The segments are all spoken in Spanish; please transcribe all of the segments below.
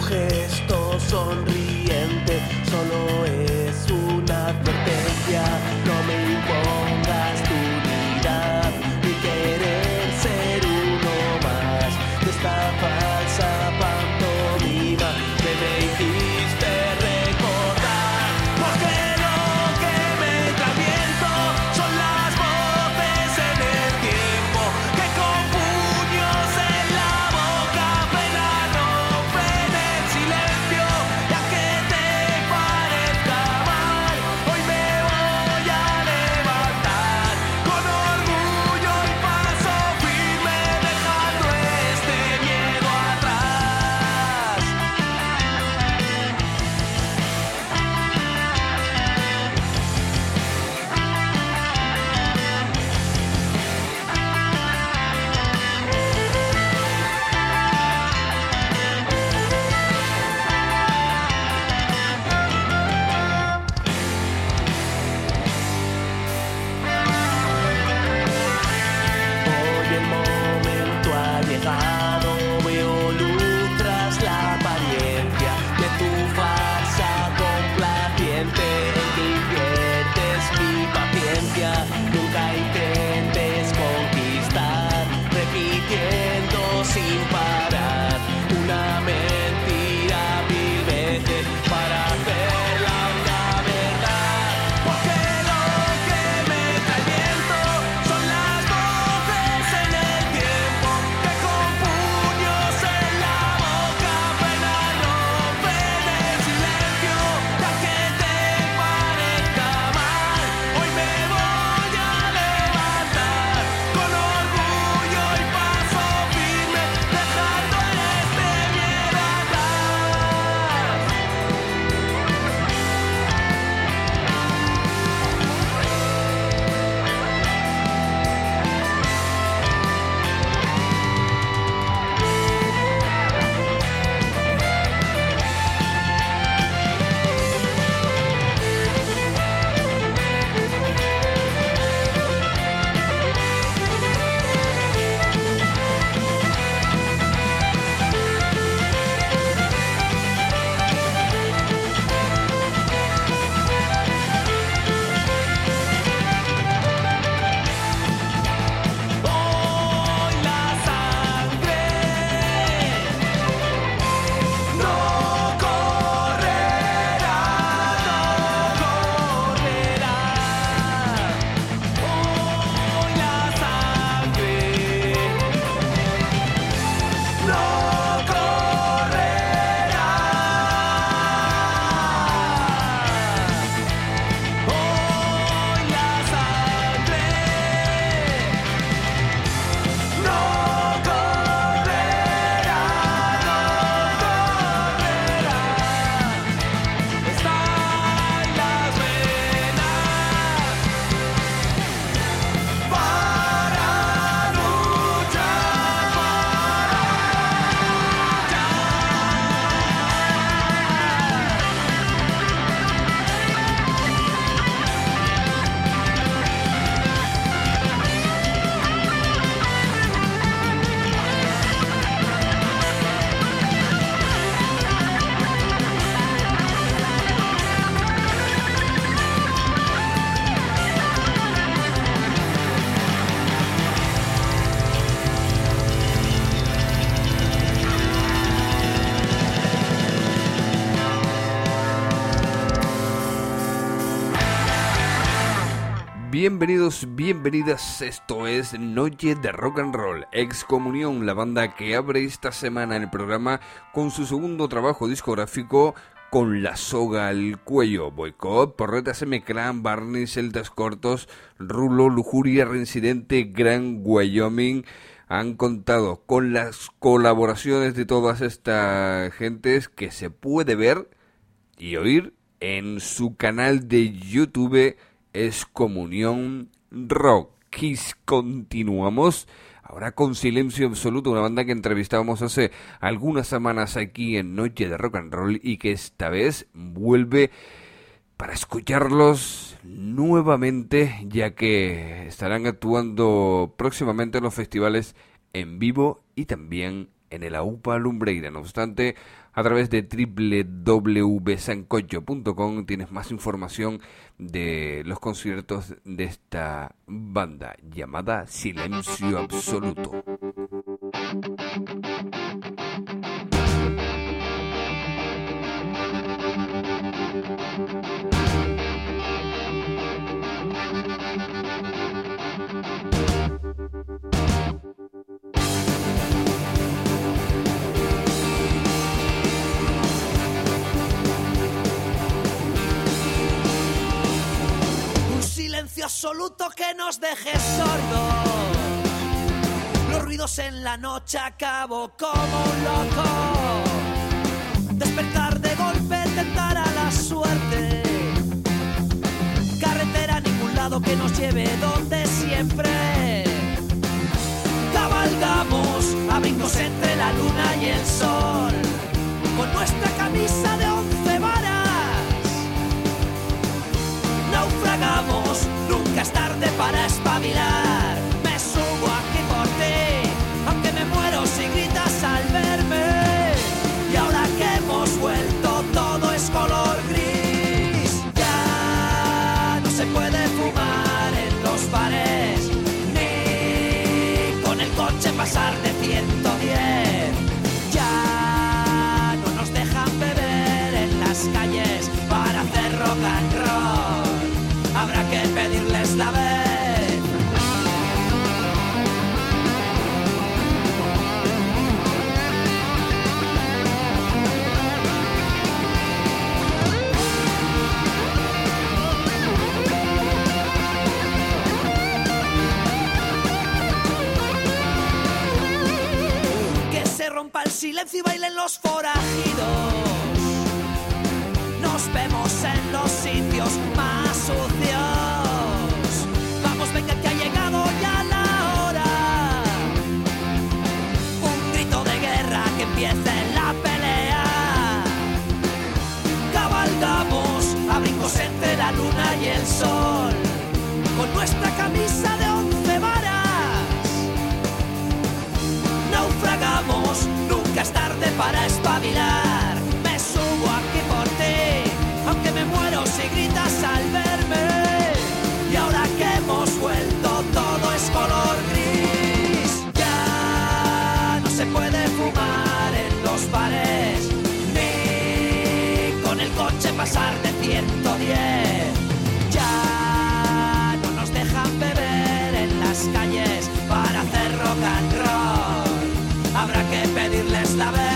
gesto sonriente solo es una advertencia. No me impongas tu unidad ni querer ser uno más de esta falsa pantomima que me hiciste recordar. Porque lo que me atraviento son las voces en el tiempo que con puños en la boca apenas rompen el silencio. Ya que te parezca mal, hoy me voy a levantar con orgullo y paso firme, dejando este miedo atrás. Hoy el momento ha llegado, veo luz tras la apariencia de tu farsa complaciente en que inviertes mi paciencia. Nunca intentes conquistar, repitiendo sin parar una mentira mil veces para hacerla una verdad. Porque lo que me trae viento son las voces en el tiempo que con puños en la boca apenas rompen el silencio. Ya que te parezca mal, hoy me voy a levantar con orgullo y paso firme, dejando este miedo atrás. Hoy la sangre no correrá, no correrá. Hoy la sangre no correrá. Hoy la sangre no correrá, no correrá. Está en las venas para luchar, Bienvenidos, bienvenidas, esto es Noche de Rock and Roll, Excomunión, la banda que abre esta semana el programa con su segundo trabajo discográfico Con la soga al cuello. Boicot, Porretas M-Clan, Barney, Celtas Cortos, Rulo, Lujuria, Reincidente, Gran Wyoming han contado con las colaboraciones de todas estas gentes que se puede ver y oír en su canal de YouTube Excomunión Rock. Continuamos ahora con Silencio Absoluto, una banda que entrevistábamos hace algunas semanas aquí en Noche de Rock and Roll y que esta vez vuelve para escucharlos nuevamente, ya que estarán actuando próximamente en los festivales en vivo y también en el AUPA Lumbreira. No obstante, a través de www.sancocho.com tienes más información de los conciertos de esta banda llamada Silencio Absoluto. Silencio absoluto que nos deje sordos. Los ruidos en la noche acabo como un loco. Despertar de golpe, tentar a la suerte. Carretera a ningún lado que nos lleve donde siempre. Cabalgamos a brincos entre la luna y el sol. Con nuestra camisa de 11 varas. Naufragamos, nunca es tarde para espabilar. Me subo aquí por ti, aunque me muero si gritas al verme. Y ahora que hemos vuelto todo es color gris. Ya no se puede fumar en los bares, ni con el coche pasar de 110. Ya no nos dejan beber en las calles para hacer rock and roll. Habrá que pedirles la vez. Que se rompa el silencio y bailen los forajidos. Nos vemos en los sitios más sucios. Vamos, venga que ha llegado ya la hora. Un grito de guerra que empiece la pelea. Cabalgamos a brincos entre la luna y el sol. Con nuestra camisa de 11 varas. Naufragamos, nunca es tarde para espabilar. Me subo aquí por ti, aunque me muero si gritas al verme. Y ahora que hemos vuelto todo es color gris. Ya no se puede fumar en los bares, ni con el coche pasar de 110. Ya no nos dejan beber en las calles para hacer rock and roll. Habrá que pedirles la vez.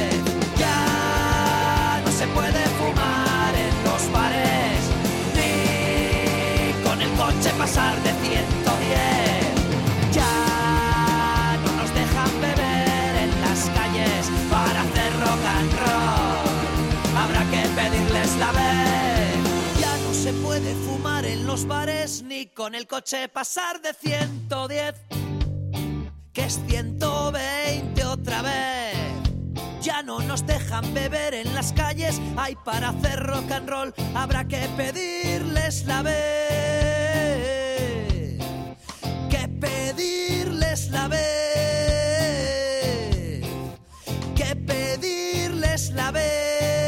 Ya no se puede fumar en los bares, ni con el coche pasar de 110. Ya no nos dejan beber en las calles para hacer rock and roll. Habrá que pedirles la vez. Ya no se puede fumar en los bares, ni con el coche pasar de 110. Que es 120 otra vez. Ya no nos dejan beber en las calles. Hay para hacer rock and roll. Habrá que pedirles la vez. Que pedirles la vez. Que pedirles la vez.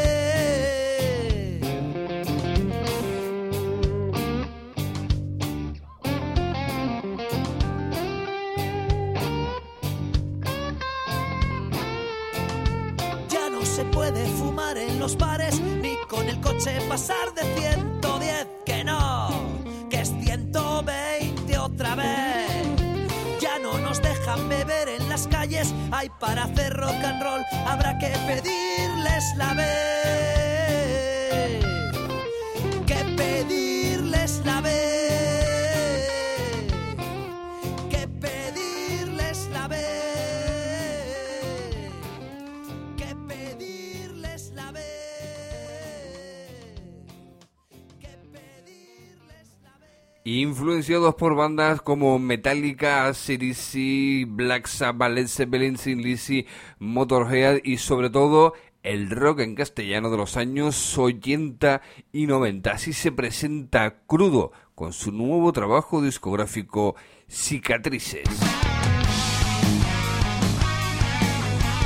Se puede fumar en los bares, ni con el coche pasar de 110. Que no, que es 120 otra vez. Ya no nos dejan beber en las calles. Hay para hacer rock and roll. Habrá que pedirles la vez. Que pedirles la vez. Que pedirles la vez. Influenciados por bandas como Metallica, AC/DC, Black Sabbath, Led Zeppelin, Thin Lizzy, Motorhead y sobre todo el rock en castellano de los años 80 y 90. Así se presenta Crudo con su nuevo trabajo discográfico Cicatrices.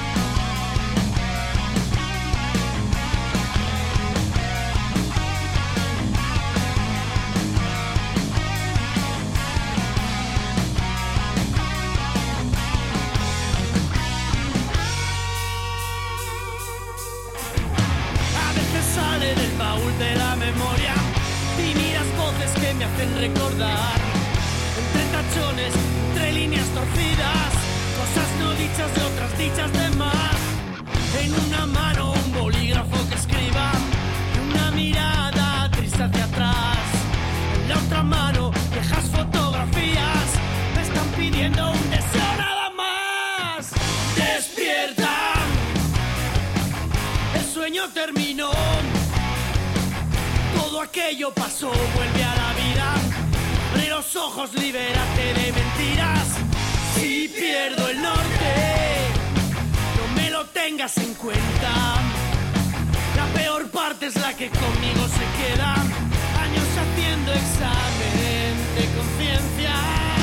baúl de la memoria y miras voces que me hacen recordar. Entre tachones, entre líneas torcidas, cosas no dichas de otras dichas de más. En una mano un bolígrafo que escriba y una mirada triste hacia atrás. En la otra mano viejas fotografías me están pidiendo un deseo nada más. Despierta, el sueño terminó, todo aquello pasó, vuelve a la vida. Abre los ojos, libérate de mentiras. Si pierdo el norte, no me lo tengas en cuenta. La peor parte es la que conmigo se queda. Años haciendo examen de conciencia.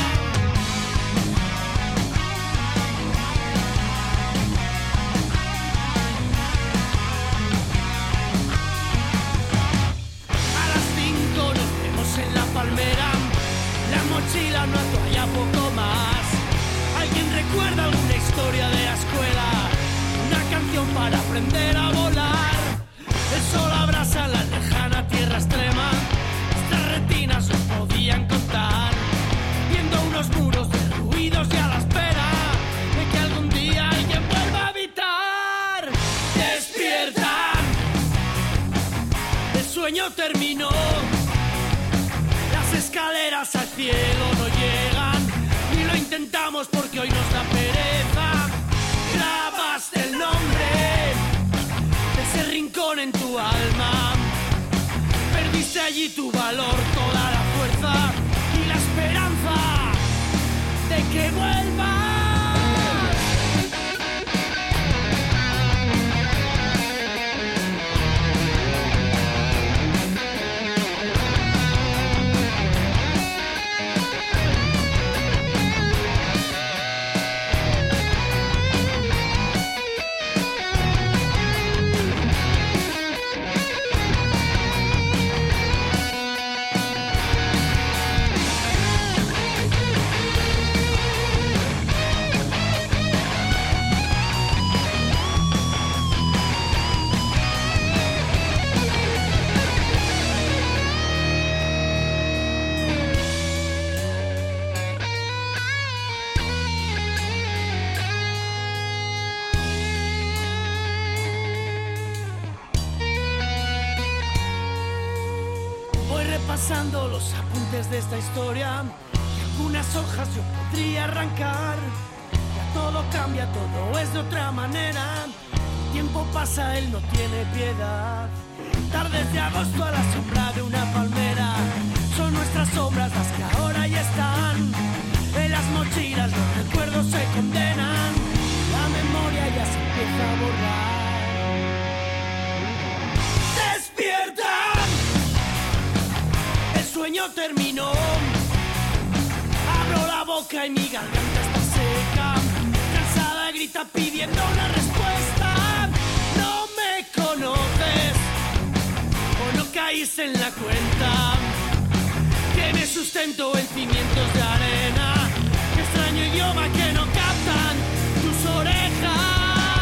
A las 5 nos vemos en la palmera. La mochila, una toalla, poco más. ¿Alguien recuerda alguna historia de la escuela? Una canción para aprender a volar. El sol abrasa la lejana tierra extrema. Nuestras retinas nos podían contar. Viendo unos muros derruidos y a la espera de que algún día alguien vuelva a habitar. Despierta, el sueño terminó. Las escaleras al cielo no llegan, ni lo intentamos porque hoy nos da pereza. Grabaste el nombre de ese rincón en tu alma. Perdiste allí tu valor, toda la fuerza y la esperanza de que vuelvas. Pasando los apuntes de esta historia, y algunas hojas yo podría arrancar. Ya todo cambia, todo es de otra manera. El tiempo pasa, él no tiene piedad. Tardes de agosto a la sombra de una palmera, son nuestras sombras las que ahora ya están. En las mochilas los recuerdos se condenan, la memoria ya se empieza a borrar. ¡Despierta! El sueño terminó. Abro la boca y mi garganta está seca. Cansada grita pidiendo una respuesta. No me conoces o no caíste en la cuenta. Tiene sustento en cimientos de arena. Qué extraño idioma que no captan tus orejas.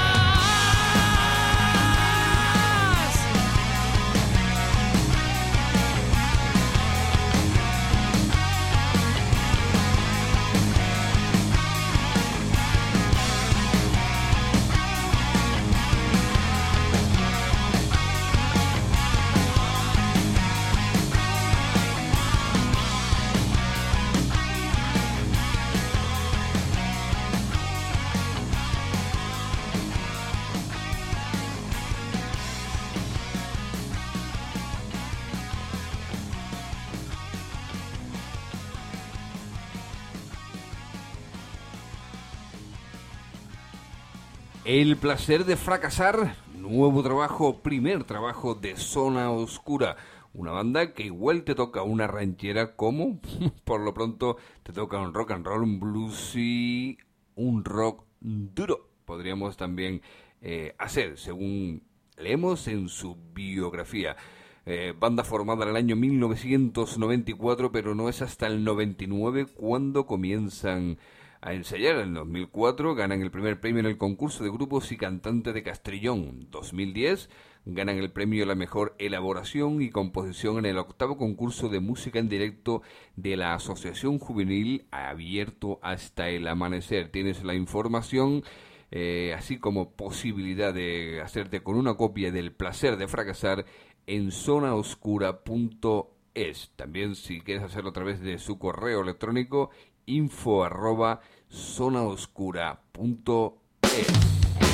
El placer de fracasar, nuevo trabajo, primer trabajo de Zona Oscura. Una banda que igual te toca una ranchera como, por lo pronto, te toca un rock and roll, un bluesy, un rock duro. Podríamos también hacer, según leemos en su biografía. Banda formada en el año 1994, pero no es hasta el 99 cuando comienzan a ensayar. En 2004 ganan el primer premio en el concurso de grupos y cantantes de Castrillón. 2010 ganan el premio a la mejor elaboración y composición en el 8º concurso de música en directo de la Asociación Juvenil Abierto hasta el Amanecer. Tienes la información, así como posibilidad de hacerte con una copia del Placer de Fracasar en zonaoscura.es. También, si quieres hacerlo a través de su correo electrónico, info@zonaoscura.es.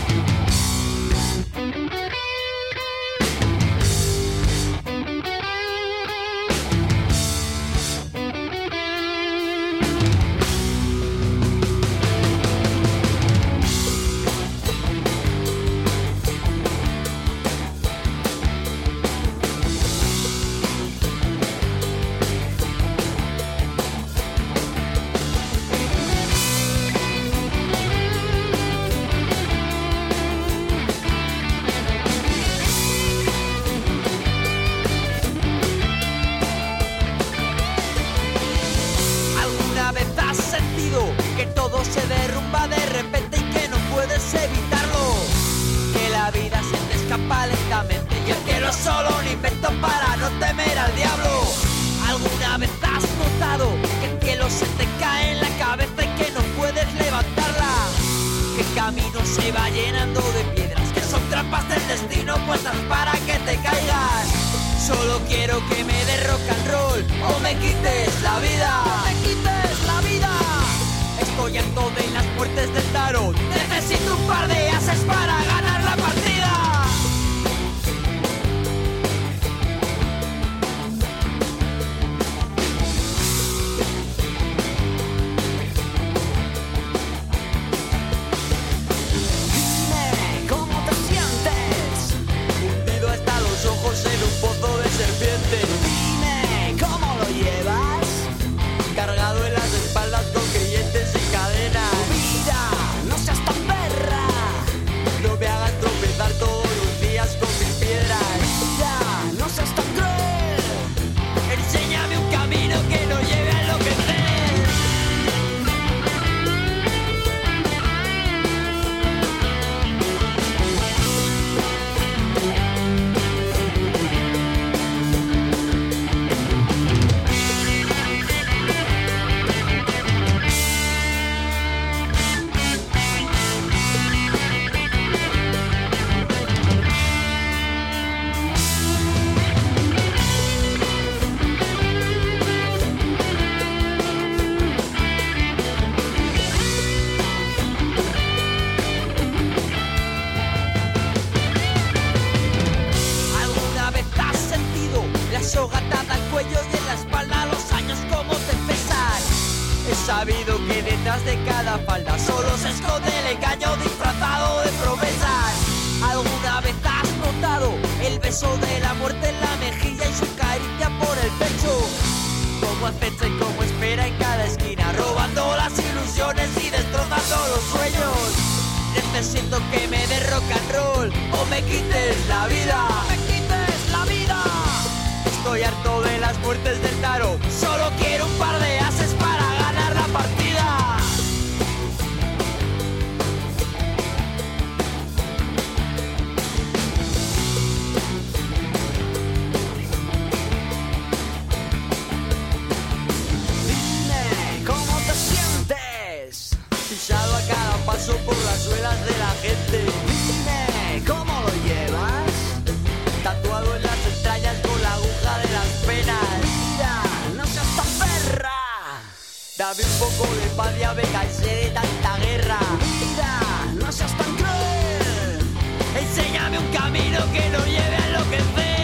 Se derrumba de repente y que no puedes evitarlo, que la vida se te escapa lentamente y el cielo es solo un invento para no temer al diablo. ¿Alguna vez has notado que el cielo se te cae en la cabeza y que no puedes levantarla? Que el camino se va llenando de piedras que son trampas del destino puestas para que te caigas. Solo quiero que me des rock and roll o me quites la vida. ¡Me quites la vida! Estoy harto de las muertes del tarot. Necesito un par de ases para ganar la partida. Dime cómo te sientes, hundido hasta los ojos en un pozo de serpiente. Dime cómo lo llevas, cargado en las espaldas con creyentes y cadenas. Vida, no seas tan perra, no me hagas tropezar todos los días con mis piedras. Vida, no seas tan cruel, enséñame un camino que no lleve a enloquecer. Soga atada al cuello y en la espalda los años como te pesan. He sabido que detrás de cada falda solo se esconde el engaño disfrazado de promesas. ¿Alguna vez has notado el beso de la muerte en la mejilla y su caricia por el pecho? Como acecha y como espera en cada esquina, robando las ilusiones y destrozando los sueños. Necesito que me des rock and roll o me quites la vida. ¡Me quites la vida! Estoy harto de las muertes del tarot. Solo quiero un par de ases para ganar la partida. Dime cómo te sientes, pisado a cada paso por las suelas de la gente. Dime cómo lo llevas, tatuado en las entrañas con la aguja de las penas. Mira, no seas tan perra, dame un poco de paz, ya me cansé de tanta guerra. Mira, no seas tan cruel, enséñame un camino que no lleve a enloquecer.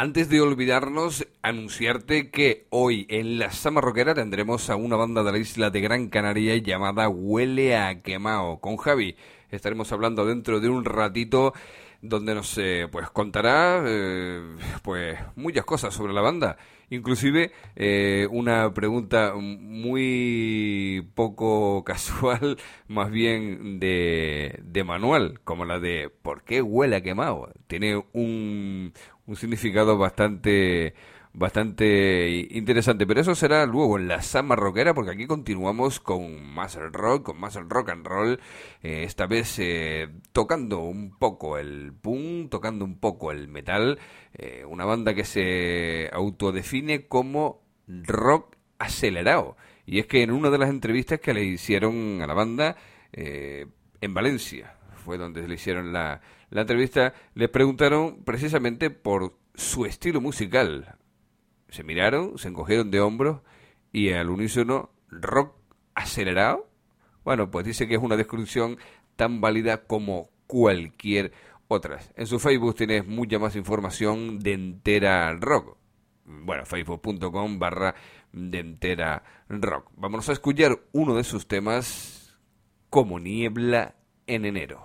Antes de olvidarnos, anunciarte que hoy en la Sama Rockera tendremos a una banda de la isla de Gran Canaria llamada Huele a Quemao. Con Javi estaremos hablando dentro de un ratito, donde nos pues contará pues muchas cosas sobre la banda, inclusive una pregunta muy poco casual, más bien de manual, como la de ¿por qué huele a quemado? Tiene un significado bastante interesante, pero eso será luego en la Sama Rockera, porque aquí continuamos con más el rock, con más el rock and roll, esta vez tocando un poco el punk, tocando un poco el metal, una banda que se autodefine como rock acelerado, y es que en una de las entrevistas que le hicieron a la banda en Valencia, fue donde le hicieron la entrevista, les preguntaron precisamente por su estilo musical. Se miraron, se encogieron de hombros y al unísono, ¿rock acelerado? Bueno, pues dice que es una descripción tan válida como cualquier otra. En su Facebook tienes mucha más información de Entera Rock. Bueno, facebook.com/de Entera Rock. Vamos a escuchar uno de sus temas, Como niebla en enero.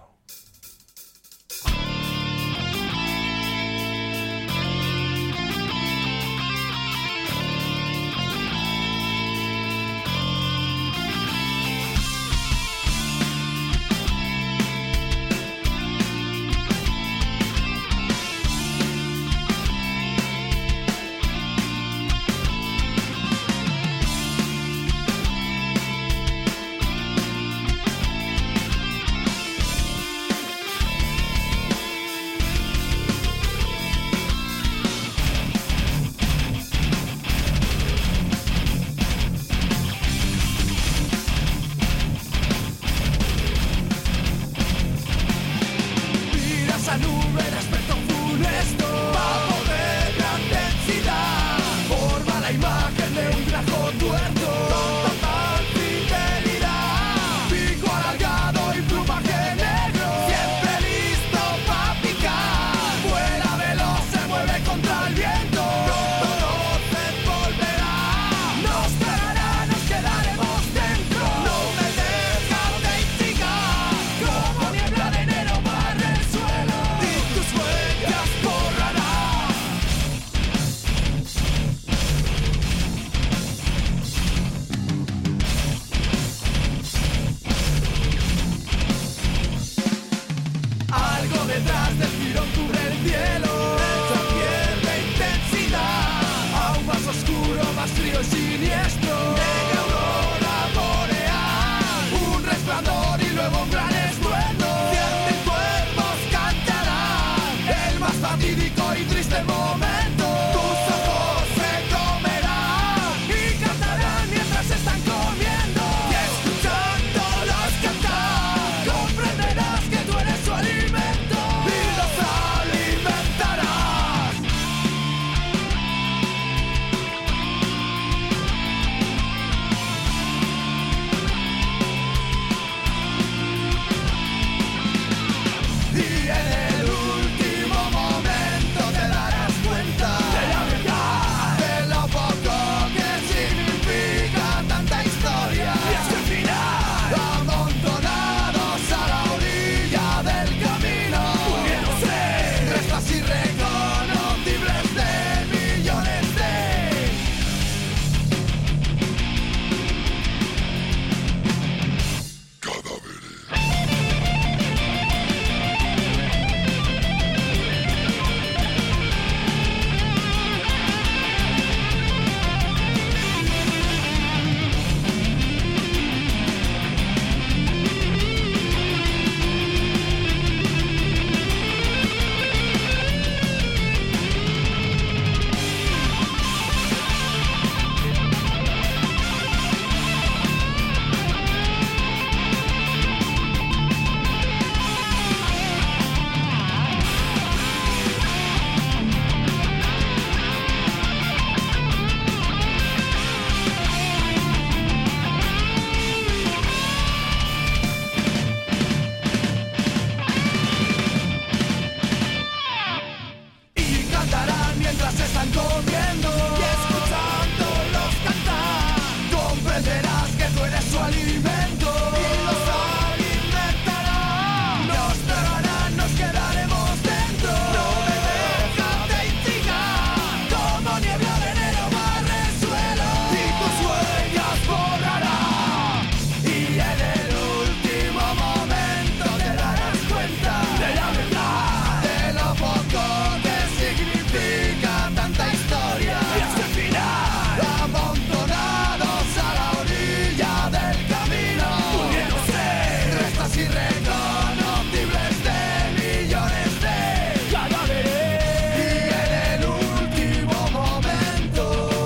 están comiendo y escuchándolos cantar. Comprenderás que tú eres su alimento y los alimentarán. Nos tragarán, nos quedaremos dentro. No me dejas de intrigar, como niebla de enero barre el suelo y tus huellas borrará. Y en el último momento te darás cuenta de la verdad, de lo poco que significa tanta historia. Y hasta el final, abandonados a la orilla del camino, uniéndose restos irreconocibles de millones de cadáveres. Y en el último momento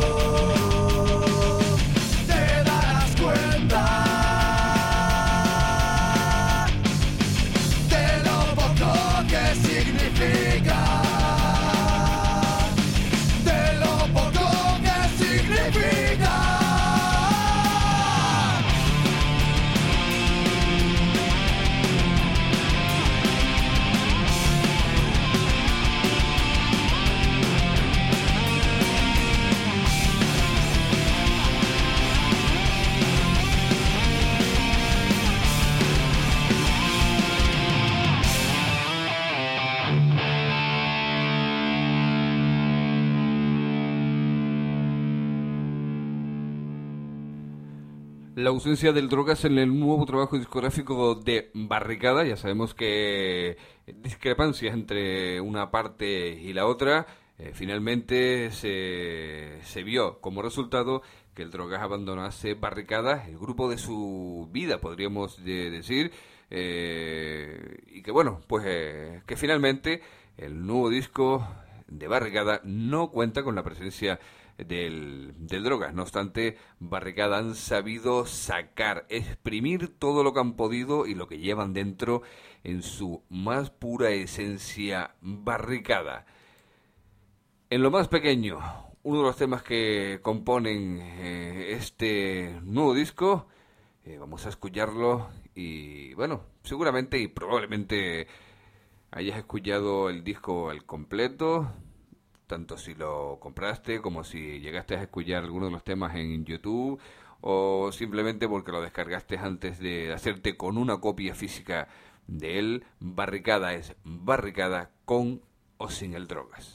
te darás cuenta de lo poco que significa, de lo poco que significa. La ausencia del drogas en el nuevo trabajo discográfico de Barricada. Ya sabemos que discrepancias entre una parte y la otra. Finalmente se vio como resultado que el Drogas abandonase Barricada, el grupo de su vida, podríamos decir, y que bueno, pues que finalmente el nuevo disco de Barricada no cuenta con la presencia del Drogas. No obstante, Barricada han sabido sacar, exprimir todo lo que han podido y lo que llevan dentro en su más pura esencia Barricada. En lo más pequeño, uno de los temas que componen este nuevo disco, vamos a escucharlo y bueno, seguramente y probablemente hayas escuchado el disco al completo, tanto si lo compraste como si llegaste a escuchar alguno de los temas en YouTube o simplemente porque lo descargaste antes de hacerte con una copia física de él. Barricada es Barricada con o sin el Drogas.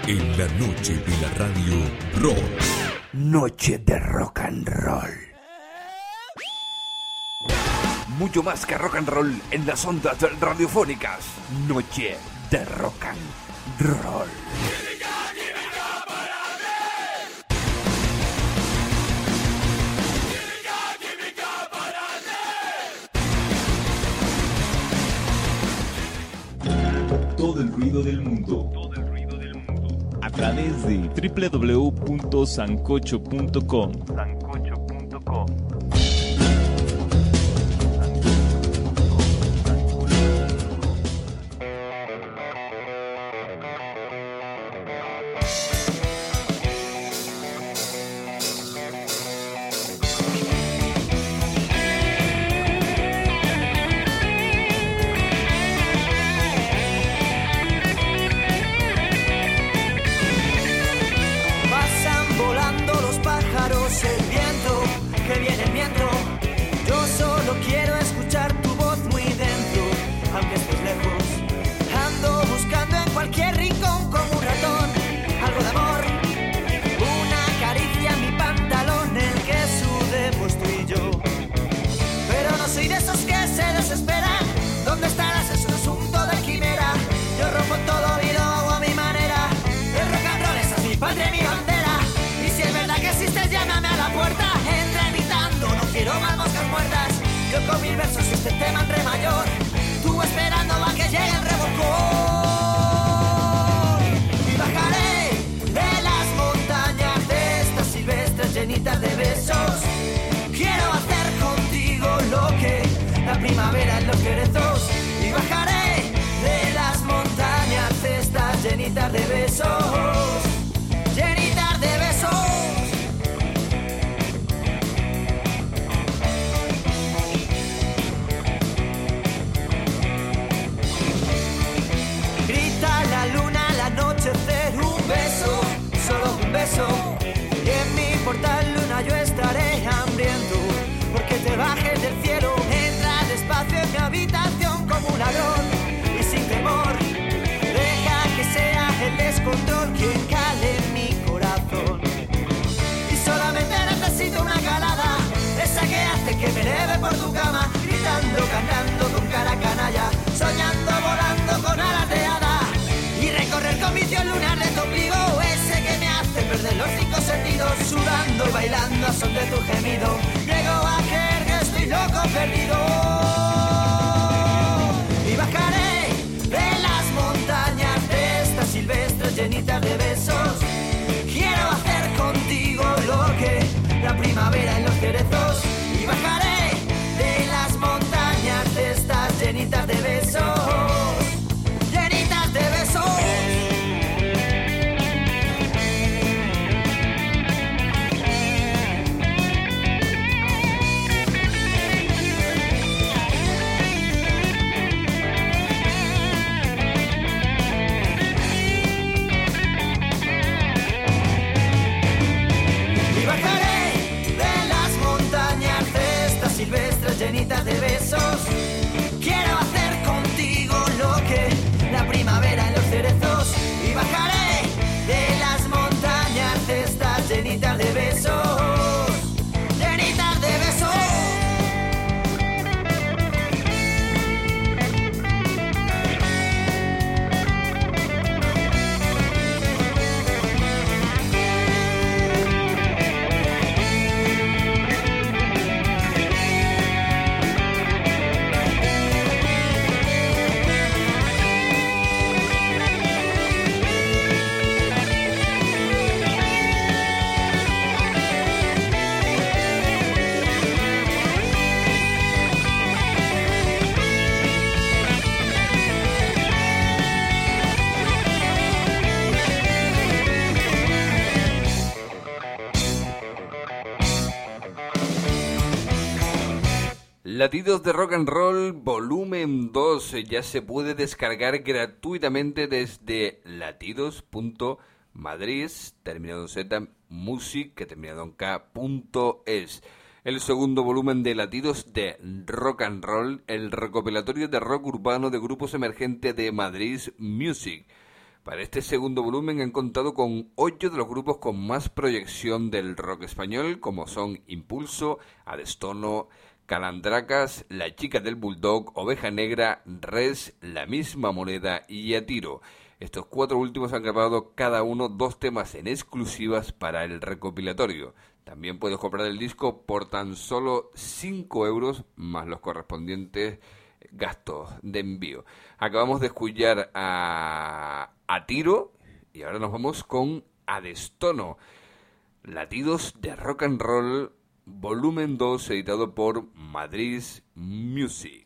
En la noche de la radio rock. Noche de rock and roll. Mucho más que rock and roll en las ondas radiofónicas. Noche de rock and roll. Todo el ruido del mundo. A través de www.sancocho.com. Pasan volando los pájaros, el viento que viene el viento. Yo solo quiero escuchar tu voz muy dentro, aunque estés lejos. Ando buscando en cualquier rincón como un ratón algo de amor, una caricia en mi pantalón, el que sudemos tú y yo. Pero no soy de esos que se desesperan. ¿Dónde estarás? Es un asunto de quimera. Yo rompo todo y lo hago a mi manera. El rock and roll es así, patria y mi bandera. Y si es verdad que existes, llámame a la puerta. Entra gritando, no quiero más moscas muertas. Yo con mil versos y este tema en re mayor. Tú esperando a que llegue el revolcón. Y bajaré de las montañas de estas silvestres llenitas de besos. Quiero hacer contigo lo que la primavera en los querezos. Y bajaré de las montañas estas llenitas de besos. Llenitas de besos. Grita la luna al anochecer, un beso, solo un beso. Y en mi portal luna yo estaré hambriento, porque te bajes del cielo. Entra despacio en mi habitación como un ladrón y sin temor. Deja que sea el descontrol quien cale en mi corazón. Y solamente necesito una calada, esa que hace que me eleve por tu cama. Gritando, cantando con cara canalla, soñando, volando con alas de hada. Y recorrer con visión lunar de tu ombligo, ese que me hace perder los cinco sentidos. Sudando y bailando a son de tu gemido. Llego a creer que estoy loco perdido. Y bajaré de las montañas de estas silvestres llenitas de besos. Quiero hacer contigo lo que la primavera en los cerezos. Y bajaré de las montañas de estas llenitas de besos. Llenitas de besos. Y bajaré de las montañas de estas silvestres llenitas de besos. Quiero hacer contigo lo que la primavera en los cerezos. Y bajaré de las montañas de estas llenitas de besos. Llenitas de besos. Latidos de Rock and Roll volumen 2 ya se puede descargar gratuitamente desde latidos.madrid, terminado en Z, music, que terminado en K.es. El segundo volumen de Latidos de Rock and Roll, el recopilatorio de rock urbano de grupos emergentes de Madrid Music. Para este segundo volumen han contado con 8 de los grupos con más proyección del rock español, como son Impulso, Adestono, Calandracas, La Chica del Bulldog, Oveja Negra, Res, La Misma Moneda y A Tiro. Estos 4 últimos han grabado cada uno 2 temas en exclusivas para el recopilatorio. También puedes comprar el disco por tan solo 5 euros más los correspondientes gastos de envío. Acabamos de escuchar a Tiro y ahora nos vamos con Adestono. Latidos de Rock and Roll, volumen 2, editado por Madrid Music.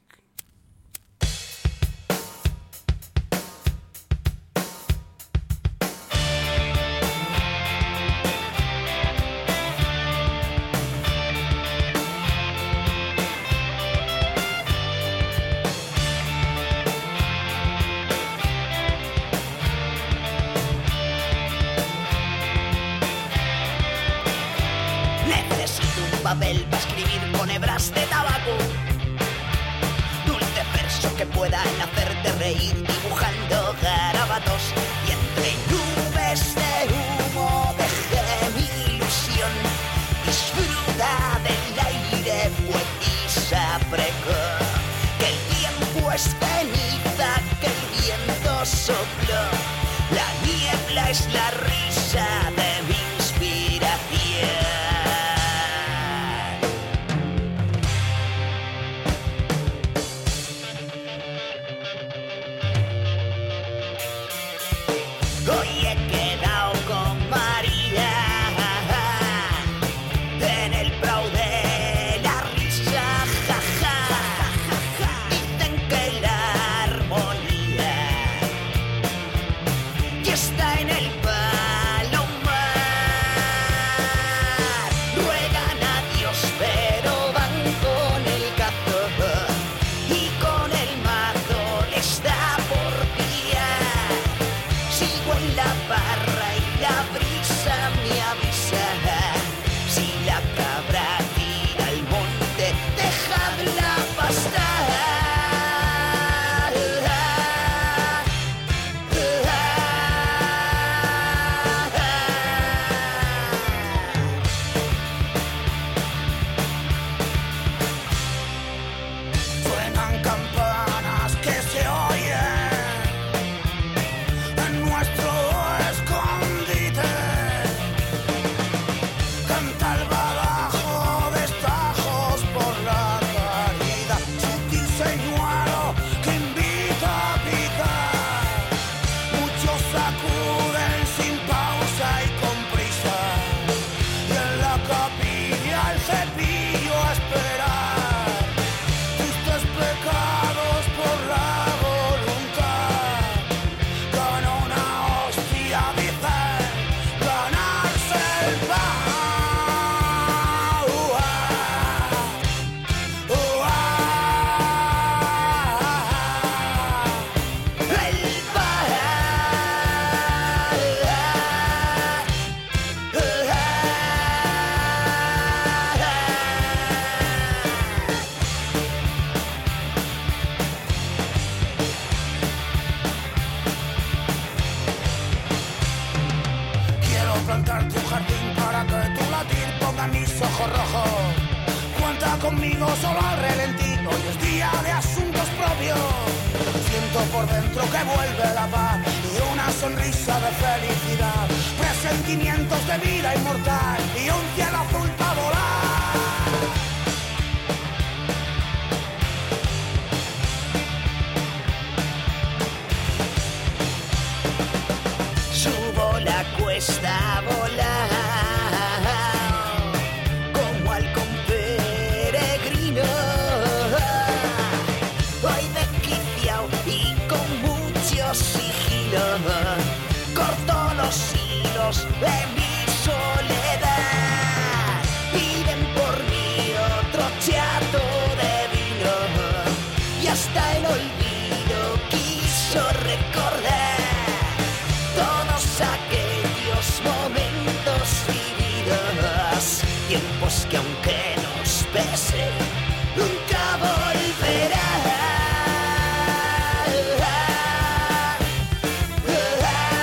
Papel para escribir con hebras de tabaco, dulce verso que pueda hacerte reír dibujando garabatos, y entre nubes de humo deje mi ilusión. Disfruta del aire poetisa precoz, que el tiempo es ceniza, que el viento sopló, la niebla es la risa de mi inspiración. Hoy he quedado con María en el prau de la risa, jaja. Dicen que la armonía ya está en el palomar. Ruegan a Dios pero van con el cazo y con el mazo les da por pillar. Sigo en la barra y la brisa me avisa. Si la cabra tira al monte, dejadla pastar. Suenan campanas que se oyen en nuestro escondite. Canta el badajo de estajos por la caridad, sutil señuelo que invita a picar. Muchos sacuden sin pausa y con prisa, y en la capilla el cepillo a esperar. Tristes pecados por la voluntad, gana una hostia, dicen, ganarse el pan. El pan. Quiero plantarte un jardín para que tu latir ponga mis ojos rojos. Cuenta conmigo solo al relentí, hoy es día de asuntos propios. Siento por dentro que vuelve la paz y una sonrisa de felicidad. Presentimientos de vida inmortal y un cielo azul para volar. Subo la cuesta a volar como halcón peregrino. Voy desquiciao y con mucho sigilo corto los hilos de mi soledad. Piden por mí otro chato de vino y hasta el olvido quiso recordar todos aquellos momentos vividos, tiempos que aunque nos pese, nunca volverán.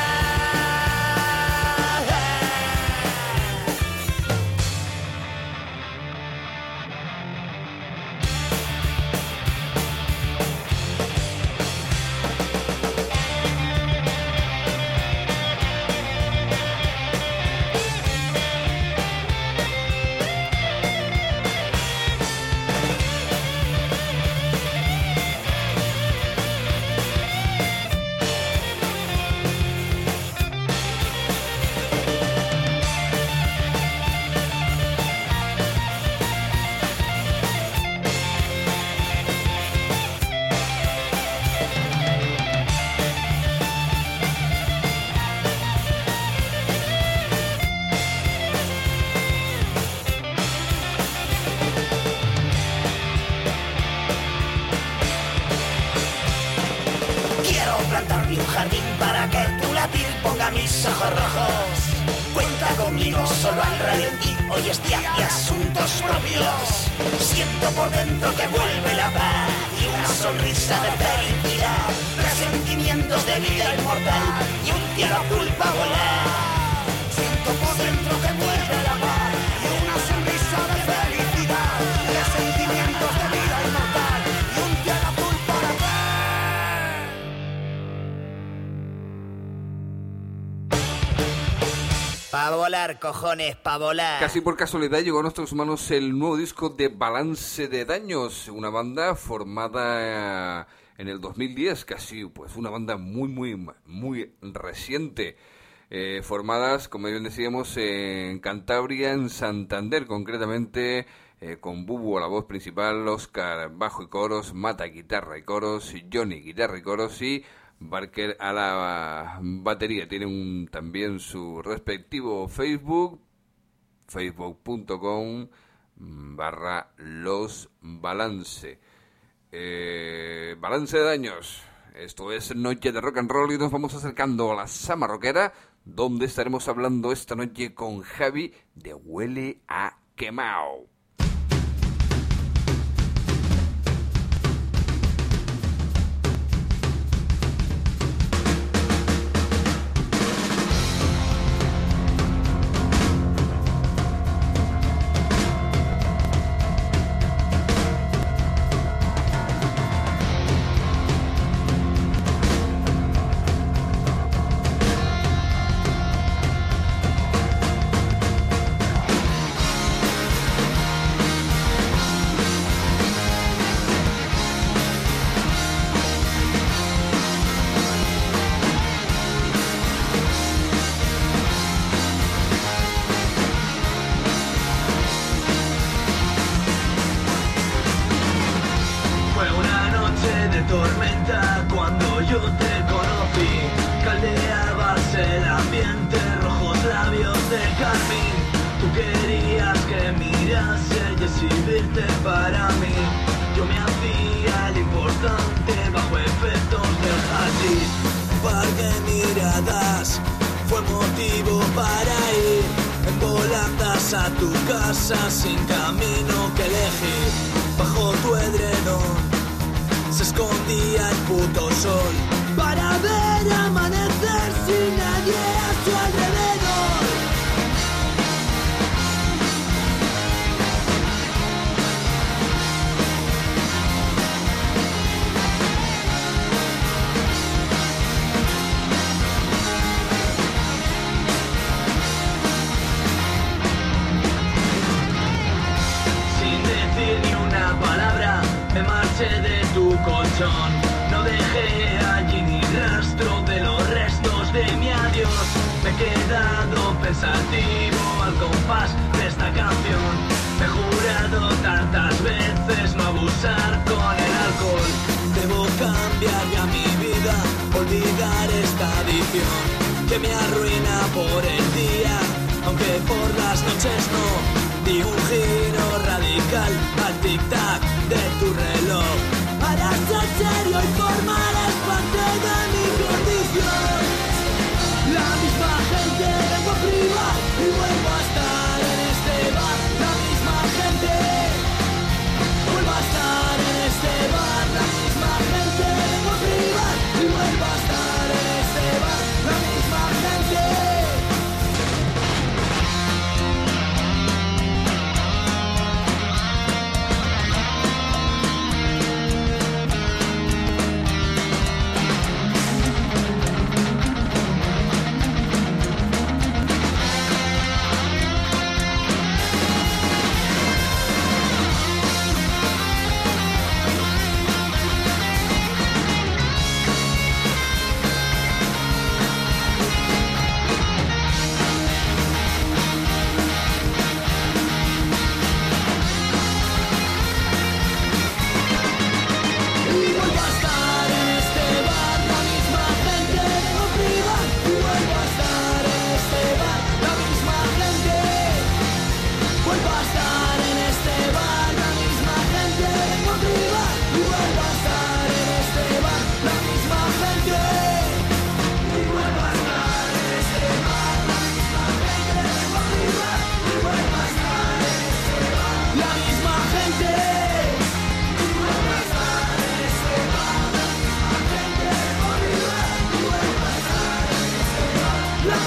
a mis ojos rojos. Cuenta conmigo, solo al ralentí. Hoy es día de asuntos propios. Siento por dentro que vuelve la paz y una sonrisa de felicidad. Presentimientos de vida inmortal y un cielo azul para volar. Siento por dentro que vuelve la paz y una sonrisa de felicidad. Presentimientos de vida inmortal y un cielo azul para volar. Pa' volar, cojones, pa' volar. Casi por casualidad llegó a nuestras manos el nuevo disco de Balance de Daños, una banda formada en el 2010, casi pues una banda muy reciente. Formadas, como bien decíamos, en Cantabria, en Santander, concretamente, con Bubu a la voz principal, Oscar bajo y coros, Mata guitarra y coros, Johnny guitarra y coros y Barker a la batería. Tienen también su respectivo Facebook, facebook.com/losbalance. Balance de Daños. Esto es Noche de Rock and Roll y nos vamos acercando a la Sama Rockera, donde estaremos hablando esta noche con Javi de Huele a Quemao. A tu casa sin camino que elegir. Bajo tu edredón se escondía el puto sol para ver amanecer sin nadie a su alrededor. Me marché de tu colchón, no dejé allí ni rastro de los restos de mi adiós. Me he quedado pensativo al compás de esta canción. Me he jurado tantas veces no abusar con el alcohol. Debo cambiar ya mi vida, olvidar esta adicción que me arruina por el día, aunque por las noches no. Di un giro radical al tic-tac de tu reloj para ser serio y formar parte de mi condición. La misma gente vengo a privar y vuelvo a estar en este bar. La misma gente vuelvo a estar en este bar. La misma gente vengo a privar y vuelvo a estar en este bar. La misma gente.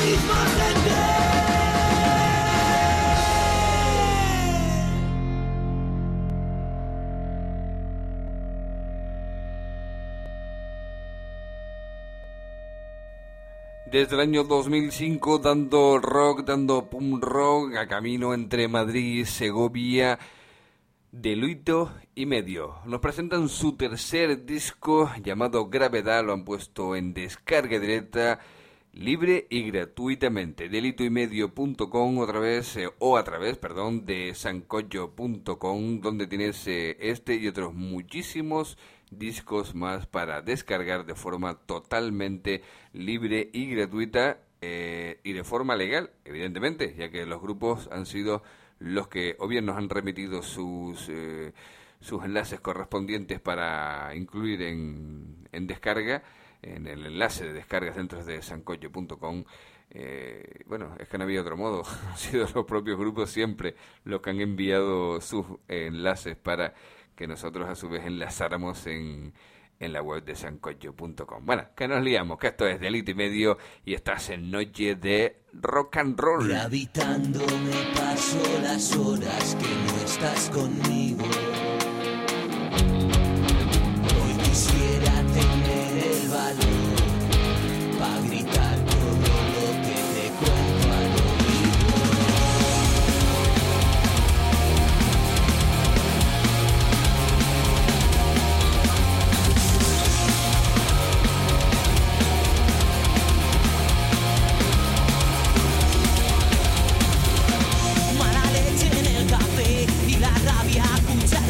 mismo gente. Desde el año 2005 dando rock, dando punk rock a camino entre Madrid y Segovia, Delito y Medio. Nos presentan su tercer disco llamado Gravedad, lo han puesto en descarga directa, libre y gratuitamente. delitoymedio.com o a través de sancocho.com, donde tienes este y otros muchísimos discos más para descargar de forma totalmente libre y gratuita y de forma legal, evidentemente, ya que los grupos han sido los que o bien nos han remitido sus enlaces correspondientes para incluir en descarga, en el enlace de descargas dentro de sancocho.com. Bueno, es que no había otro modo, han sido los propios grupos siempre los que han enviado sus enlaces para que nosotros a su vez enlazáramos en la web de sancocho.com. Bueno, que nos liamos, que esto es Delito y Medio y estás en Noche de Rock and Roll. Gravitando me paso las horas que no estás conmigo. Hoy quisiera tener el valor para gritar todo lo que te cuento al oído. Mala leche en el café y la rabia cuchara.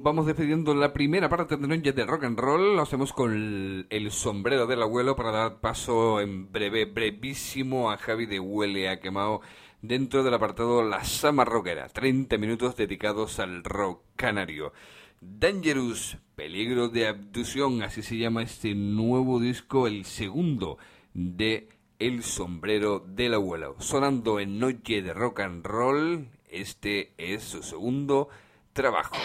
vamos despidiendo la primera parte de Noche de Rock and Roll. Lo hacemos con el sombrero del abuelo para dar paso en brevísimo a Javi de Huele a Quemado dentro del apartado La Sama Rockera. 30 minutos dedicados al rock canario. Dangerous, peligro de abducción, así se llama este nuevo disco, el segundo de El sombrero del abuelo. Sonando en Noche de Rock and Roll, este es su segundo trabajo.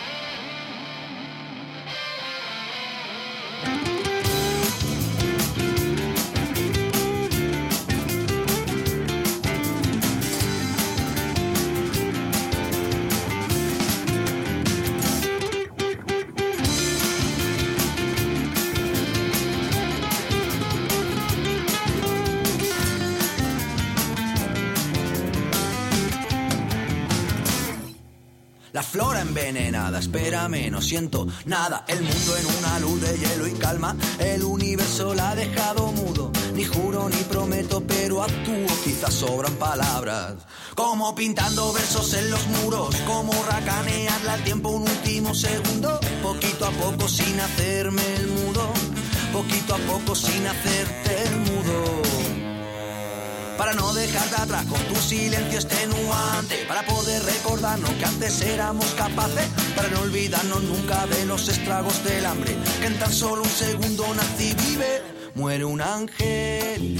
La flora envenenada, espérame, no siento nada. El mundo en una luz de hielo y calma. El universo la ha dejado mudo. Ni juro ni prometo, pero actúo. Quizás sobran palabras. Como pintando versos en los muros. Como racanearle al tiempo un último segundo. Poquito a poco sin hacerme el mudo. Poquito a poco sin hacerte el mudo. Para no dejarte atrás con tu silencio extenuante. Para poder recordarnos que antes éramos capaces. Para no olvidarnos nunca de los estragos del hambre. Que en tan solo un segundo nací y vive. Muere un ángel.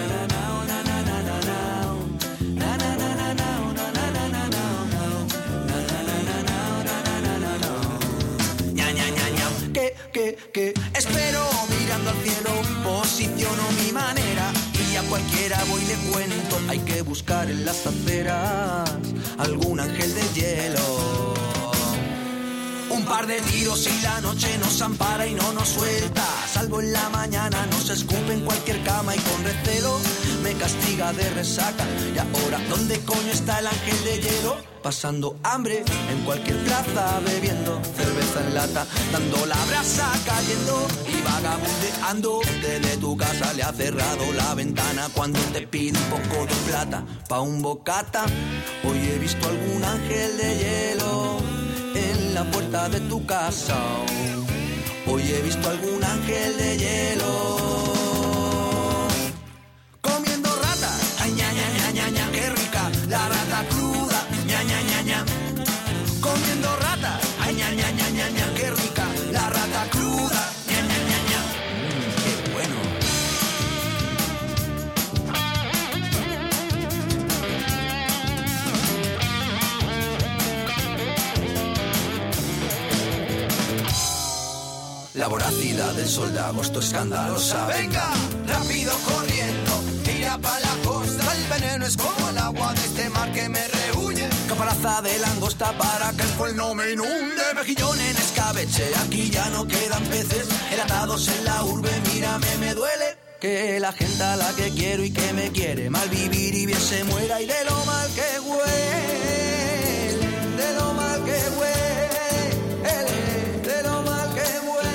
Que espero mirando al cielo. Posiciono mi manera. Y a cualquiera voy y le cuento. Hay que buscar en las aceras algún ángel de hielo. Un par de tiros y la noche nos ampara y no nos suelta. Salvo en la mañana, nos escupe en cualquier cama y con recelo me castiga de resaca. Y ahora, ¿dónde coño está el ángel de hielo? Pasando hambre en cualquier plaza, bebiendo cerveza en lata, dando la brasa, cayendo y vagabundeando. Desde tu casa le ha cerrado la ventana cuando te pide un poco de plata pa' un bocata. Hoy he visto algún ángel de hielo en la puerta de tu casa. Hoy he visto algún ángel de hielo comiendo ratas. Ay, ña, ña, ña, ña, ña, qué rica la rata cruda. Ña, ña, ña, ña. Comiendo ratas. Ay, ña, ña, ña, ña, ña, qué rica la rata cruda. Ña, ña, ña, ña. Qué bueno. La voracidad del sol de agosto escandalosa. Venga, rápido corriendo, tira pa' la costa. El veneno es como el agua de este mar que me rehuye. Caparaza de langosta para que el fuego no me inunde. Mejillón en escabeche, aquí ya no quedan peces. Enlatados en la urbe, mírame, me duele. Que la gente a la que quiero y que me quiere mal vivir y bien se muera. Y de lo mal que huele, de lo mal que huele, de lo mal que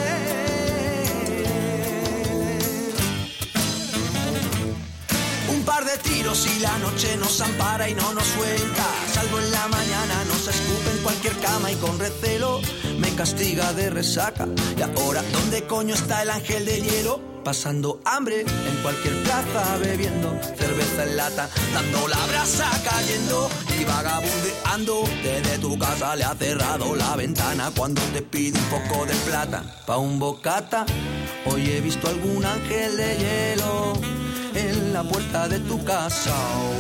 un par de tiros y la noche nos ampara y no nos suelta. Salvo en la mañana, nos escupe en cualquier cama y con recelo me castiga de resaca. Y ahora, ¿dónde coño está el ángel de hielo? Pasando hambre en cualquier plaza, bebiendo cerveza en lata, dando la brasa, cayendo y vagabundeando. Desde tu casa le ha cerrado la ventana cuando te pide un poco de plata pa' un bocata. Hoy he visto algún ángel de hielo en la puerta de tu casa.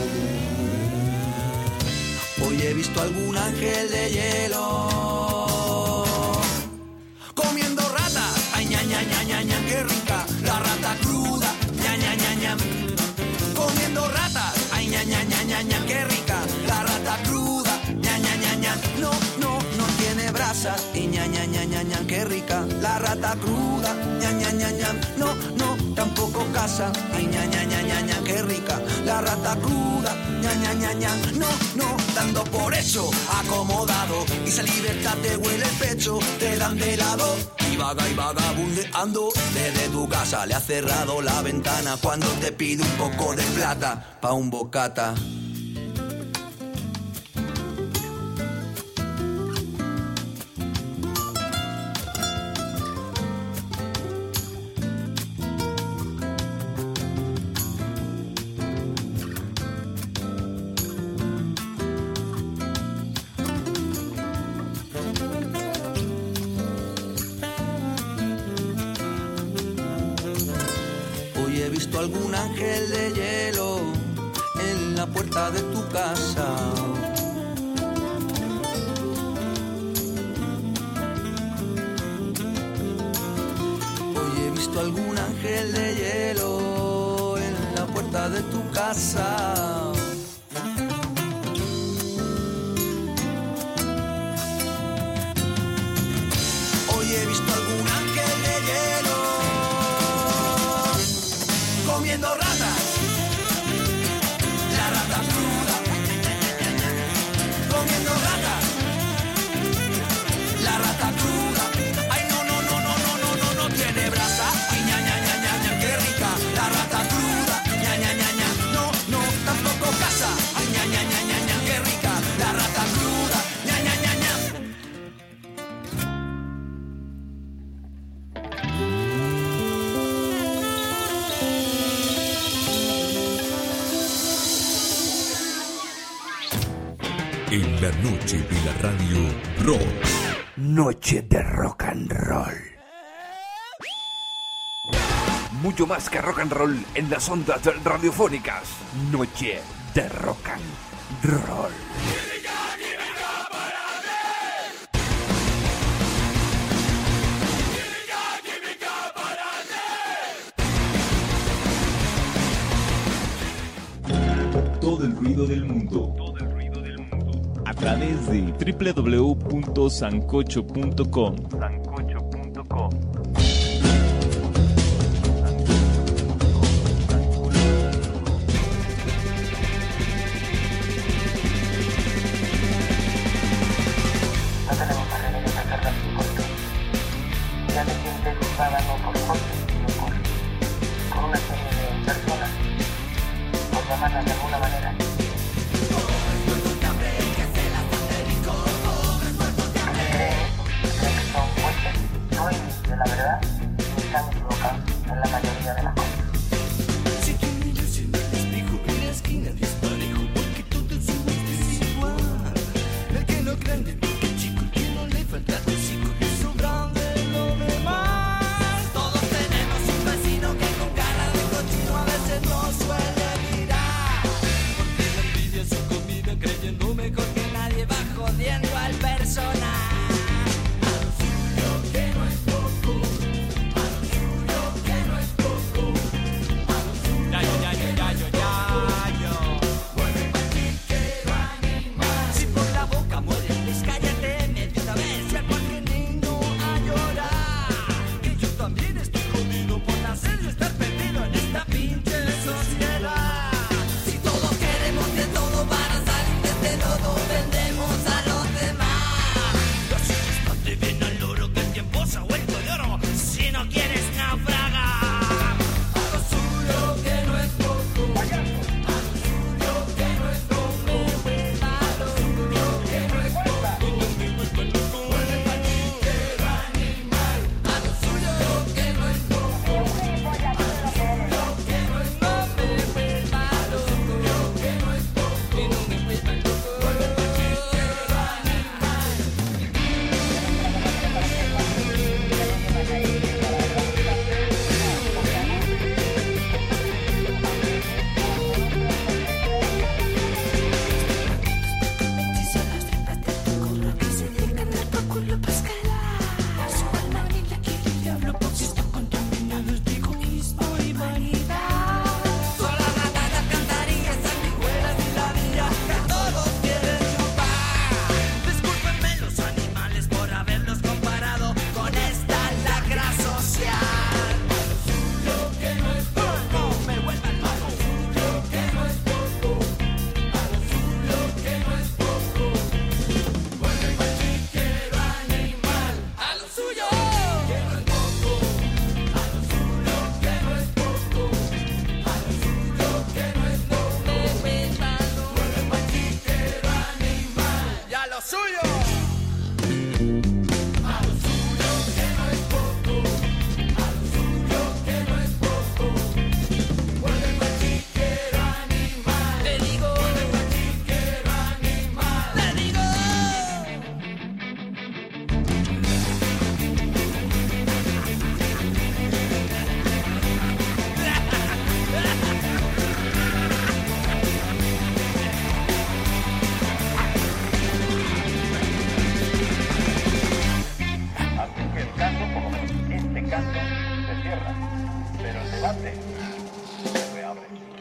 Hoy he visto algún ángel de hielo comiendo ratas. Ay, ña, ña, ña, ña, ña, qué rica la rata cruda. Ña, ña, ña, ña. Comiendo ratas. Ay, ña, ña, ña, ña, ña, qué rica la rata cruda. Ña, ña, ña, ña. No, no, no tiene brasas. Y ña, ña, ña, ña, ña, qué rica la rata cruda. Ña, ña, ña, ña. No, no, tampoco casa. Ay, ña, ña, ña, ña, ña, qué rica la rata cruda. Ña, ña, ña, ña. No, no, dando por hecho, acomodado. Y esa libertad te huele el pecho, te dan de lado. Y vagabundeando. Desde tu casa le ha cerrado la ventana cuando te pide un poco de plata pa' un bocata. visto algún ángel de hielo en la puerta de tu casa. Hoy he visto algún ángel de hielo en la puerta de tu casa. Hoy he visto algún ángel de hielo comiendo ratas, la rata cruda, comiendo ratas, la rata cruda. Ay, no, no, no, no, no, no, no, no tiene brasa. Ay, ña, ña, ña, ña, ña, qué rica, la rata cruda, ña, ña, ña, ña. No, no, tampoco casa. Ay, ña, ña, ña, ña, ña, qué rica, la rata cruda, ña, ña, ña, ña. En la noche de la radio Rock. Noche de rock and roll. Mucho más que rock and roll en las ondas radiofónicas. Noche de rock and roll. Todo el ruido del mundo. A través de www.sancocho.com. No tenemos más remedio que hacerlo así corto. Ya te sientes pagando por cortes y por una serie de personas, por llamarlas de alguna manera. Creen que son fuertes, dueños de la verdad y están equivocados en la mayoría de las cosas. Si tú miras en el espejo en la esquina desparejo, porque todo su es desigual. El que no grande, el que chico, el que no le falta tu chico, que sobran de lo demás. Todos tenemos un vecino que con cara de cochino a veces nos suele mirar. Porque la envidia su comida, creyendo mejor que nadie, va jodiendo al personal. Si por la boca mueres, pues cállate medio una vez, ya porque niño a llorar. Y yo también estoy jodido por nacer y estar perdido en esta pinche sociedad. Si todos queremos de todo para salir de este lodo, vendemos a los demás. Los hijos no te ven al loro, que el tiempo se ha vuelto de oro. Si no quieres naufragar, a lo suyo que no es poco.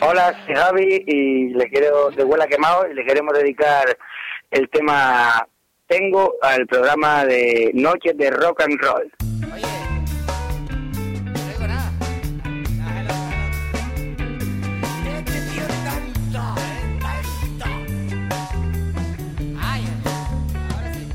Hola, soy Javi y le quiero de Huela Quemado y le queremos dedicar el tema Tengo al programa de Noches de Rock and Roll. Oye, no digo nada. Este tío es tanto. Ay, ahora sí.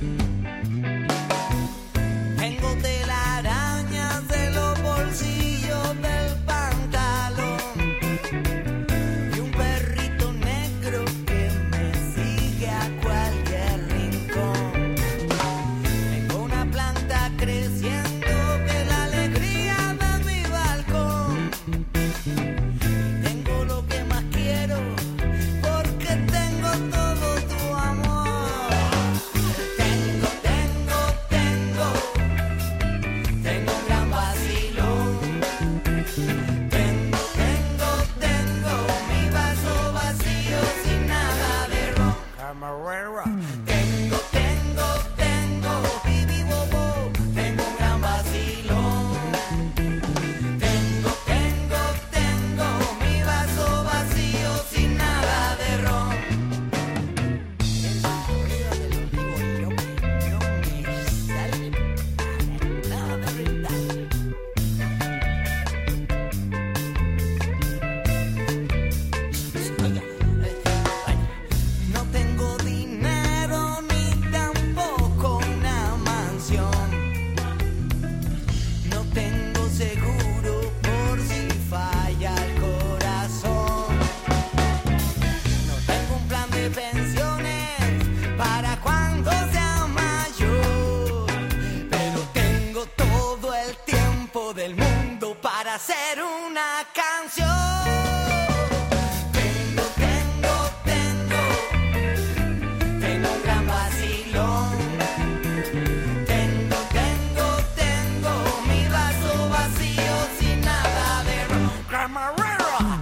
Tengo telarañas de los bolsillos del pantalón y un perrito negro que me sigue a cualquier rincón. Tengo una planta creciendo que es la alegría de mi balcón. Tengo lo que más quiero porque tengo todo tu amor. Tengo un gran vacilón. Tengo mi vaso vacío sin nada de ron. Camarera. Tengo, bibi bobo. Tengo un gran vacilón. Tengo mi vaso vacío sin nada de ron. El sonido te lo digo yo, no me sale para nada de verdad. No tengo dinero ni tampoco una mansión. No tengo seguro por si falla el corazón. No tengo un plan de pensiones para cuando sea mayor. Pero tengo todo el tiempo del mundo para hacer una canción. Tengo un gran vacilón. Tengo mi vaso vacío sin nada de ron. Camarera.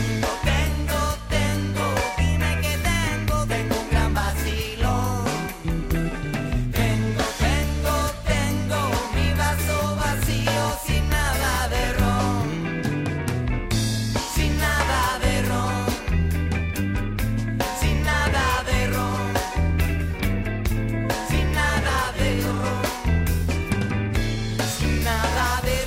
Tengo, dime que tengo un gran vacilón. Tengo mi vaso vacío sin nada de ron. Sin nada de ron. Sin nada de ron. Sin nada de ron. Sin nada de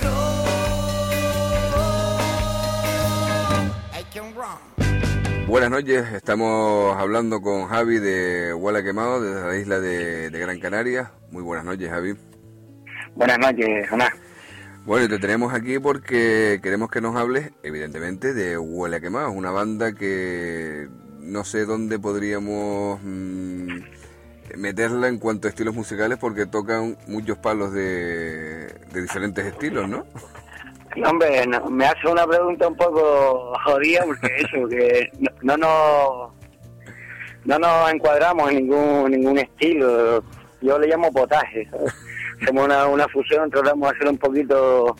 ron. Hay que un ron. Buenas noches, estamos hablando con Javi de Huela Quemado, desde la isla de Gran Canaria. Muy buenas noches, Javi. Buenas noches, Jonás. Bueno, y te tenemos aquí porque queremos que nos hables, evidentemente, de Huela Quemado, una banda que no sé dónde podríamos meterla en cuanto a estilos musicales, porque tocan muchos palos de diferentes estilos, ¿no? No, hombre, me hace una pregunta un poco jodida porque eso, que no nos encuadramos en ningún estilo. Yo le llamo potaje, ¿sabes? Hacemos una fusión, tratamos de hacer un poquito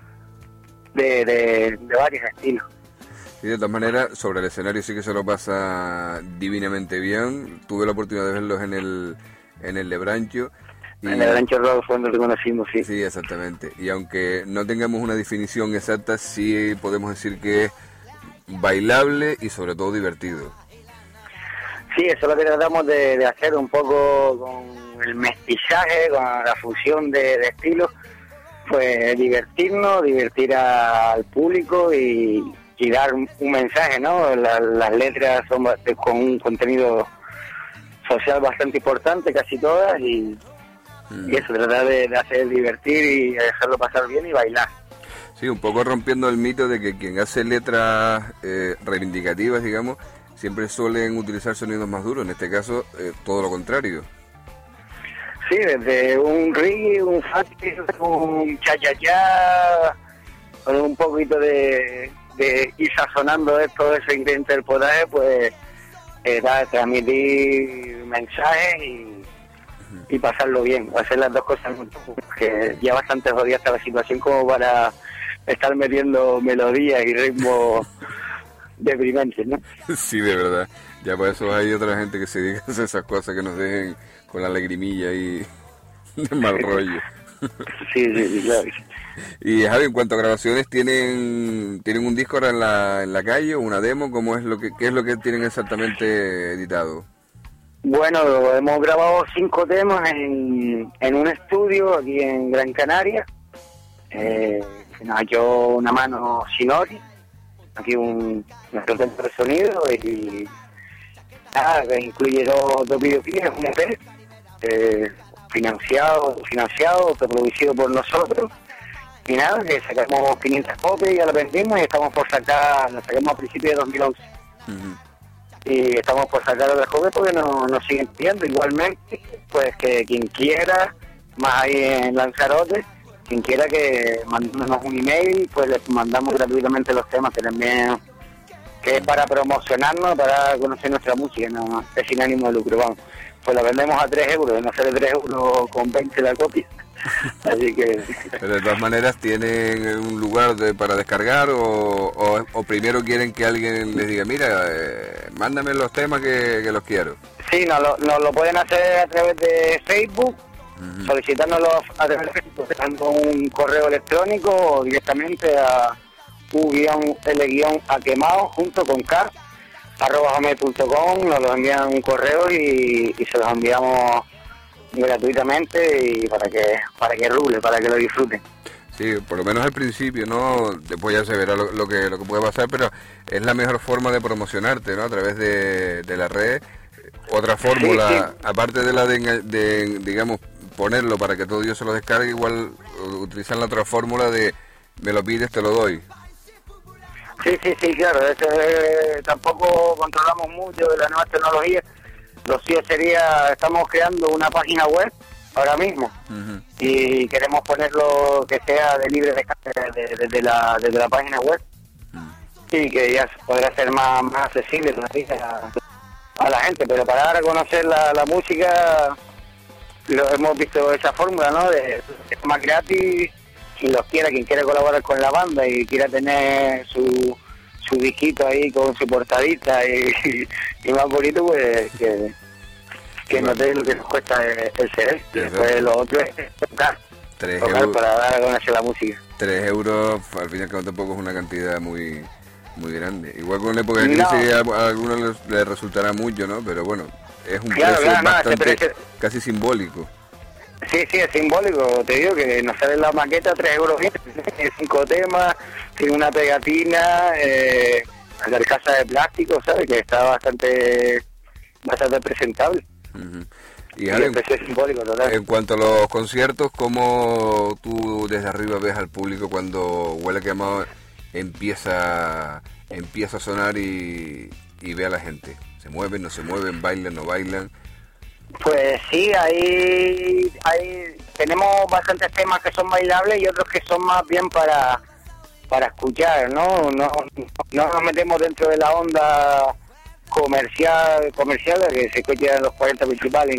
de varios estilos. Y de todas maneras, sobre el escenario sí que se lo pasa divinamente bien. Tuve la oportunidad de verlos en el Lebrancho. En el Lebrancho Rock fue donde lo conocimos, sí. Sí, exactamente. Y aunque no tengamos una definición exacta, sí podemos decir que es bailable y sobre todo divertido. Sí, eso es lo que tratamos de hacer un poco con el mestizaje, con la fusión de estilos, pues divertir al público y dar un mensaje, ¿no? Las letras son con un contenido social bastante importante, casi todas, y eso, tratar de hacer divertir y dejarlo pasar bien y bailar. Sí, un poco rompiendo el mito de que quien hace letras reivindicativas, digamos, siempre suelen utilizar sonidos más duros. En este caso, todo lo contrario. Sí, desde un reggae, un funky, un cha-cha-cha, con un poquito de ir sazonando todo ese ingrediente del potaje, pues transmitir mensajes y pasarlo bien, hacer las dos cosas, que ya bastante jodida está la situación como para estar metiendo melodías y ritmos deprimentes, ¿no? Sí, de verdad. Ya por eso hay otra gente que se dedica a hacer esas cosas que nos dejen con la lagrimilla y de mal rollo. Sí, claro. Y Javi, en cuanto a grabaciones, ¿tienen un disco ahora en la calle o una demo? ¿Cómo es qué es lo que tienen exactamente editado? Bueno, hemos grabado 5 temas en un estudio aquí en Gran Canaria. Nos echó una mano Shinori, aquí nuestro centro de sonido, y nada, que incluye dos videoclips, un EP, financiado, producido por nosotros. Y nada, que sacamos 500 copias, ya lo vendimos y estamos por sacar, lo sacamos a principios de 2011. Uh-huh. Y estamos por sacar otras copias porque nos siguen pidiendo. Igualmente, pues que quien quiera, más ahí en Lanzarote, quien quiera que mandemos un email, pues les mandamos gratuitamente los temas, que también que es para promocionarnos, para conocer nuestra música, no es sin ánimo de lucro, vamos. Pues lo vendemos a 3 euros, no sale 3 euros con 20 la copia. Así que... Pero de todas maneras, ¿tienen un lugar para descargar o primero quieren que alguien les diga, mira, mándame los temas que los quiero? Sí, nos lo pueden hacer a través de Facebook, solicitándolos a través de Facebook, dando un correo electrónico o directamente a u-l-aquemado junto con k @gmail.com. Nos lo envían un correo y se los enviamos gratuitamente y para que rule, para que lo disfruten. Sí, por lo menos al principio, ¿no? Después ya se verá lo que puede pasar, pero es la mejor forma de promocionarte, ¿no? A través de la red. Otra fórmula, sí. Aparte de la de, digamos, ponerlo para que todo Dios se lo descargue, igual utilizan la otra fórmula de me lo pides, te lo doy. Sí, claro, tampoco controlamos mucho de la nueva tecnología. Lo sí sería, estamos creando una página web ahora mismo y queremos ponerlo que sea de libre descarga desde la página web y que ya podrá ser más accesible a la gente, pero para dar a conocer la música hemos visto esa fórmula, ¿no? De más gratis, quien quiera colaborar con la banda y quiera tener su disquito ahí con su portadita y más bonito, pues que no te lo que nos cuesta el CD. Después lo otro es tocar para dar a conocer la música. 3 euros, al fin y al cabo tampoco es una cantidad muy grande. Igual con la época de crisis a algunos les resultará mucho, ¿no? Pero bueno, es un precio bastante casi simbólico. Sí, es simbólico. Te digo que nos sale la maqueta 3 euros, 5 temas, tiene una pegatina, la carcasa de plástico, ¿sabes? Que está bastante presentable. Y ahora, el precio es simbólico, total. En cuanto a los conciertos, ¿cómo tú desde arriba ves al público cuando Huele a Quemado empieza a sonar y ve a la gente? ¿Se mueven, no se mueven, bailan, no bailan? Pues sí, ahí tenemos bastantes temas que son bailables y otros que son más bien para escuchar, ¿no? No nos metemos dentro de la onda comercial que se escucha en los 40 principales,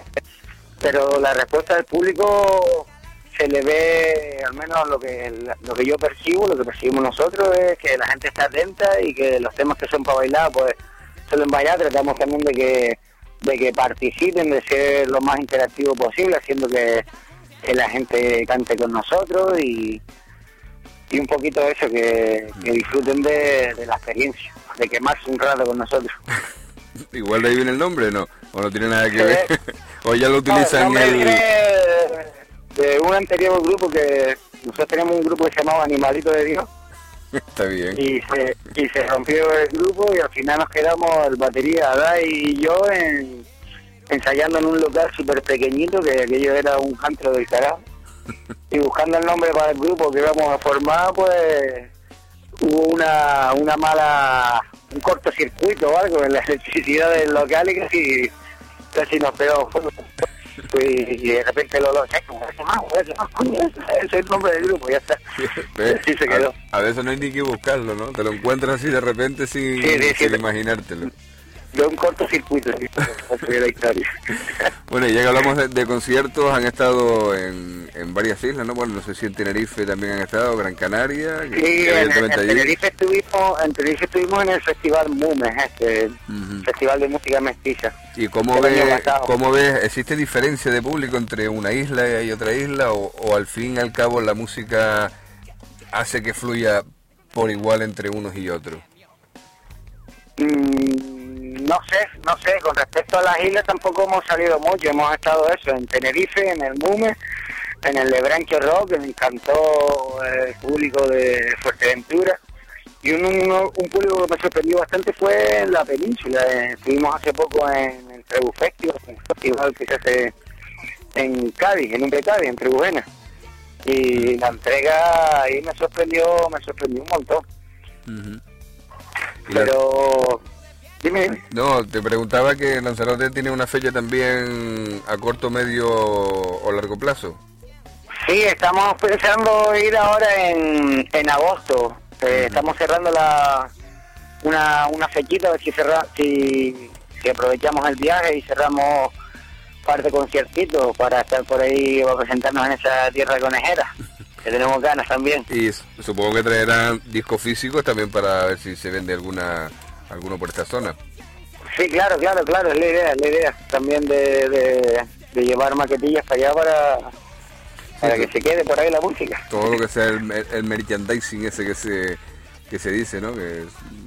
pero la respuesta del público se le ve, al menos lo que yo percibo, lo que percibimos nosotros es que la gente está atenta y que los temas que son para bailar, pues suelen bailar. Tratamos también de que participen, de ser lo más interactivo posible, haciendo que la gente cante con nosotros y un poquito eso, que disfruten de la experiencia, de quemarse un rato con nosotros. Igual de ahí viene el nombre, ¿no? ¿O no tiene nada que ver? ¿O ya lo utilizan de un anterior grupo que nosotros teníamos un grupo que se llamaba Animalito de Dios? Está bien. Y se rompió el grupo y al final nos quedamos el batería Adai y yo ensayando en un local súper pequeñito, que aquello era un antro del carajo, y buscando el nombre para el grupo que íbamos a formar, pues hubo un cortocircuito o algo en la electricidad del local y casi nos pegó fuego. Y de repente lo ese es el nombre del grupo, ya está. Así se quedó. A veces no hay ni que buscarlo, ¿no? Te lo encuentras así de repente sin imaginártelo. de un cortocircuito, ¿sí? De la historia. Bueno, y ya que hablamos de conciertos, han estado en varias islas, ¿no? Bueno, no sé si en Tenerife también han estado, Gran Canaria. Sí, en Tenerife estuvimos en el Festival Mumes, Festival de Música Mestiza. ¿Y cómo ves, existe diferencia de público entre una isla y otra isla, o al fin y al cabo la música hace que fluya por igual entre unos y otros? No sé, con respecto a las islas tampoco hemos salido mucho, hemos estado en Tenerife, en el Mumes, en el Lebranque Rock, que me encantó el público de Fuerteventura, y un público que me sorprendió bastante fue en la península. Estuvimos hace poco en el Trebú Festival, un festival que se hace en Cádiz, en Cádiz, en Trebujena, y la entrega ahí me sorprendió un montón. Uh-huh. Pero dime. No, te preguntaba que Lanzarote tiene una fecha también a corto, medio o largo plazo. Sí, estamos pensando ir ahora en agosto. Estamos cerrando una fechita, a ver si aprovechamos el viaje y cerramos un par de conciertitos para estar por ahí o presentarnos en esa tierra conejera, que tenemos ganas también. Y supongo que traerán discos físicos también para ver si se vende alguno por esta zona. Sí, claro, es la idea también de llevar maquetillas para allá para que se quede por ahí la música. Todo lo que sea el merchandising ese que se dice, ¿no? Que es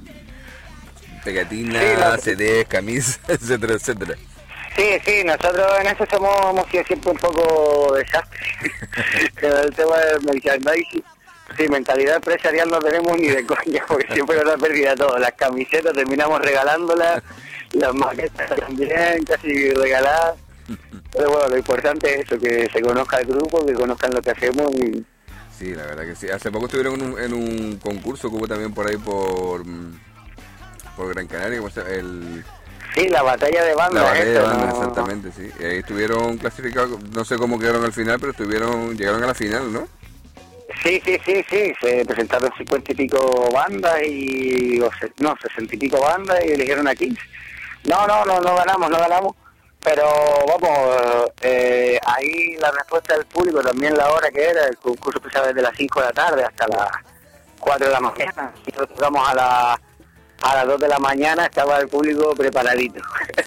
pegatinas, CDs, camisas, etcétera, etcétera. Sí, nosotros en eso hemos sido siempre un poco desastres. El tema del merchandising. Sí, mentalidad empresarial no tenemos ni de coña, porque siempre nos da pérdida todo. Las camisetas terminamos regalándolas, las maquetas también, casi regaladas. Pero bueno, lo importante es eso, que se conozca el grupo, que conozcan lo que hacemos. Sí, la verdad que sí. Hace poco estuvieron en un concurso que hubo también por ahí por Gran Canaria, Sí, la batalla de bandas. La batalla de bandas, exactamente, sí. Y ahí estuvieron clasificados, no sé cómo quedaron al final, pero llegaron a la final, ¿no? Sí, se presentaron 50 y pico bandas 60 y pico bandas y eligieron a 15. No ganamos, pero vamos, ahí la respuesta del público, también la hora que era, el concurso empezaba desde las 5 de la tarde hasta las 4 de la mañana, y nosotros tocamos a las 2 de la mañana, estaba el público preparadito.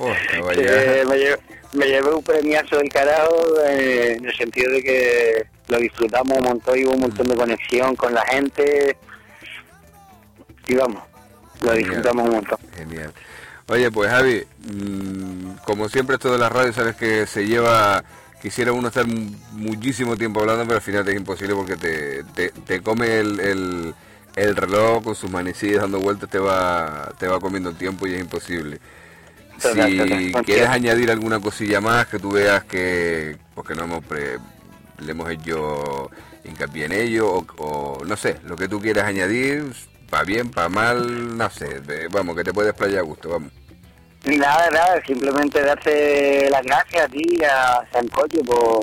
Me llevé un premiazo del carajo, en el sentido de que lo disfrutamos un montón y hubo un montón de conexión con la gente y vamos, lo disfrutamos un montón. Genial. Oye, pues Javi, como siempre esto de las radios, sabes que quisiera uno estar muchísimo tiempo hablando, pero al final es imposible porque te come el reloj con sus manecillas dando vueltas, te va comiendo tiempo y es imposible. Si quieres añadir alguna cosilla más que tú veas que porque le hemos hecho hincapié en ello, o no sé, lo que tú quieras añadir, para bien, para mal, no sé, vamos, que te puedes playar a gusto, vamos. Nada, simplemente darte las gracias a ti y a Sancocho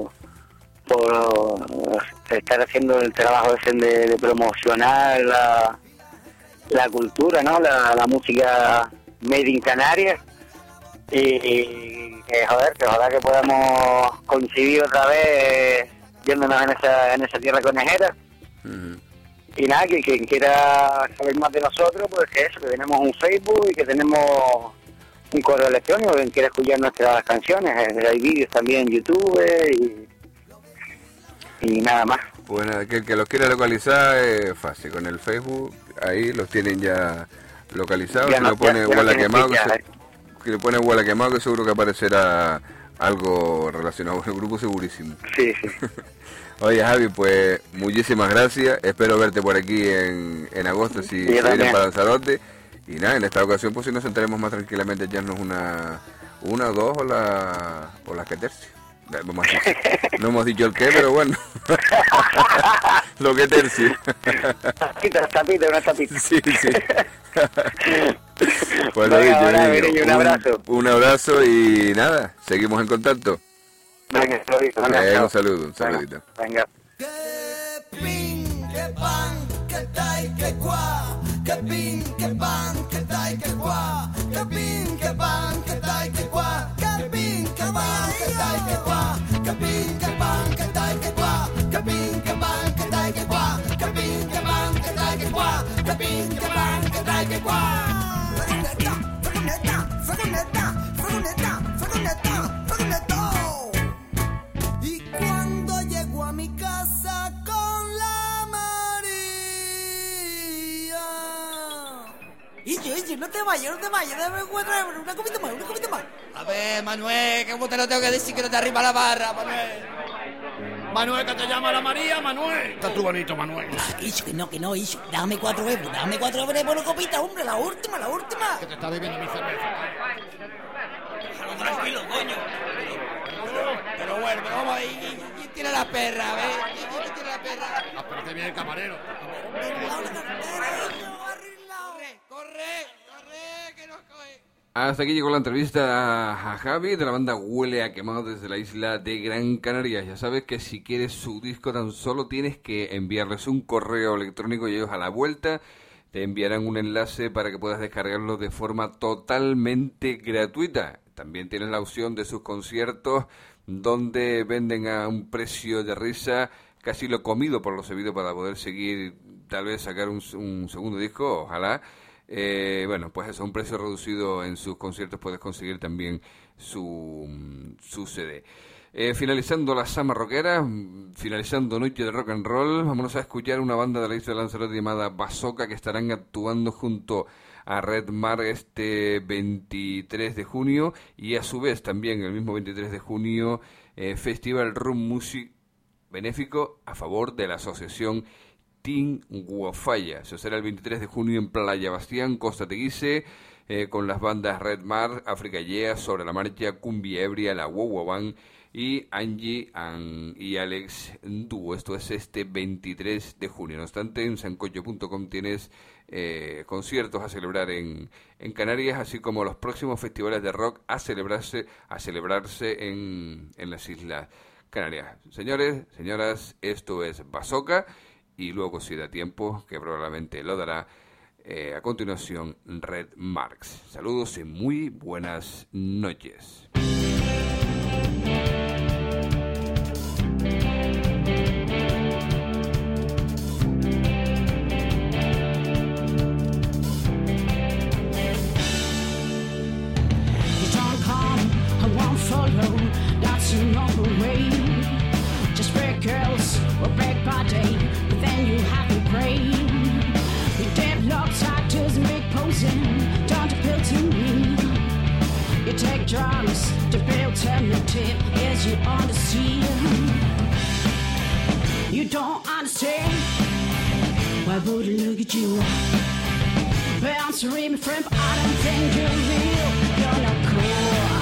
por estar haciendo el trabajo ese de promocionar la cultura, ¿no? La música made in Canarias, y que ojalá que podamos coincidir otra vez viéndonos en esa tierra conejera. Uh-huh. Y nada, que quien quiera saber más de nosotros, pues que tenemos un Facebook y que tenemos un correo electrónico, quien quiera escuchar nuestras canciones, hay vídeos también en YouTube y nada más. Bueno, que el que los quiera localizar es fácil, con el Facebook ahí los tienen ya localizados, si le pone Guala Quemado, que le pone Guala Quemado, que seguro que aparecerá algo relacionado con el grupo, segurísimo. Sí. Oye Javi, pues muchísimas gracias, espero verte por aquí en agosto si vienes para Lanzarote, y nada, en esta ocasión pues si nos sentaremos más tranquilamente, echarnos una o dos o las que tercio. No hemos dicho el qué, pero bueno. Lo que tercio. Tapita, una tapita. Sí. Pues lo dicho, un abrazo. Un abrazo y nada, seguimos en contacto. Venga, un saludo, un saludito. Venga. Que pin, que pan, que tai, que cuá. Que pin, que pan, que tai, que cuá. Que pin, que pan. que tai que qua, que pin que pan que tai que qua, que pin que pan que tai que qua, que pin que pan que tai que qua, que pin que pan que tai que qua. Fagoneta, fagoneta, fagoneta, fagoneta, fagoneta. Y cuando llego a mi casa con la María. Y no te vayas, dame una copita más. A ver, Manuel, ¿cómo te lo tengo que decir que no te arriba la barra, Manuel? Manuel, que te llama la María, Manuel. Está tú bonito, Manuel. Iso, que no, Iso. Dame 4 euros por una copita, hombre, la última. Que te está bebiendo mi cerveza. Déjalo tranquilo, coño. Pero bueno, vamos ahí. ¿Quién tiene la perra, a ver? ¿Quién tiene la perra? Aparte viene el camarero. Corre, que nos coge. Hasta aquí llegó la entrevista a Javi de la banda Huele a Quemado desde la isla de Gran Canaria. Ya sabes que si quieres su disco tan solo tienes que enviarles un correo electrónico y ellos a la vuelta te enviarán un enlace para que puedas descargarlo de forma totalmente gratuita. También tienes la opción de sus conciertos donde venden a un precio de risa casi lo comido por lo servido para poder seguir, tal vez sacar un segundo disco, ojalá. Bueno, pues eso, un precio reducido en sus conciertos, puedes conseguir también su CD. Finalizando la Sama Rockera, finalizando Noche de Rock and Roll, vámonos a escuchar una banda de la isla de Lanzarote llamada Bazooka, que estarán actuando junto a Red Mar este 23 de junio y a su vez también el mismo 23 de junio Festival Room Music benéfico a favor de la asociación Team Guafaya. Eso será el 23 de junio en Playa Bastián, Costa Teguise, con las bandas Red Mar, África Yeah, Sobre la Marcha, Cumbia Ebria, La Wow Band y Angie y Alex Dúo. Esto es este 23 de junio. No obstante, en sancocho.com tienes conciertos a celebrar en Canarias, así como los próximos festivales de rock a celebrarse en las Islas Canarias. Señores, señoras, esto es Bazooka y luego, si da tiempo, que probablemente lo dará, a continuación Red Marks. Saludos y muy buenas noches. Follow, that's another way. Just break girls or break body, but then you have to pray. You deadlock tactics, make posing, don't appeal to me. You take drugs to be alternative, as you understand. You don't understand. Why would I look at you? Bouncing me friend, but I don't think you're real. You're not cool.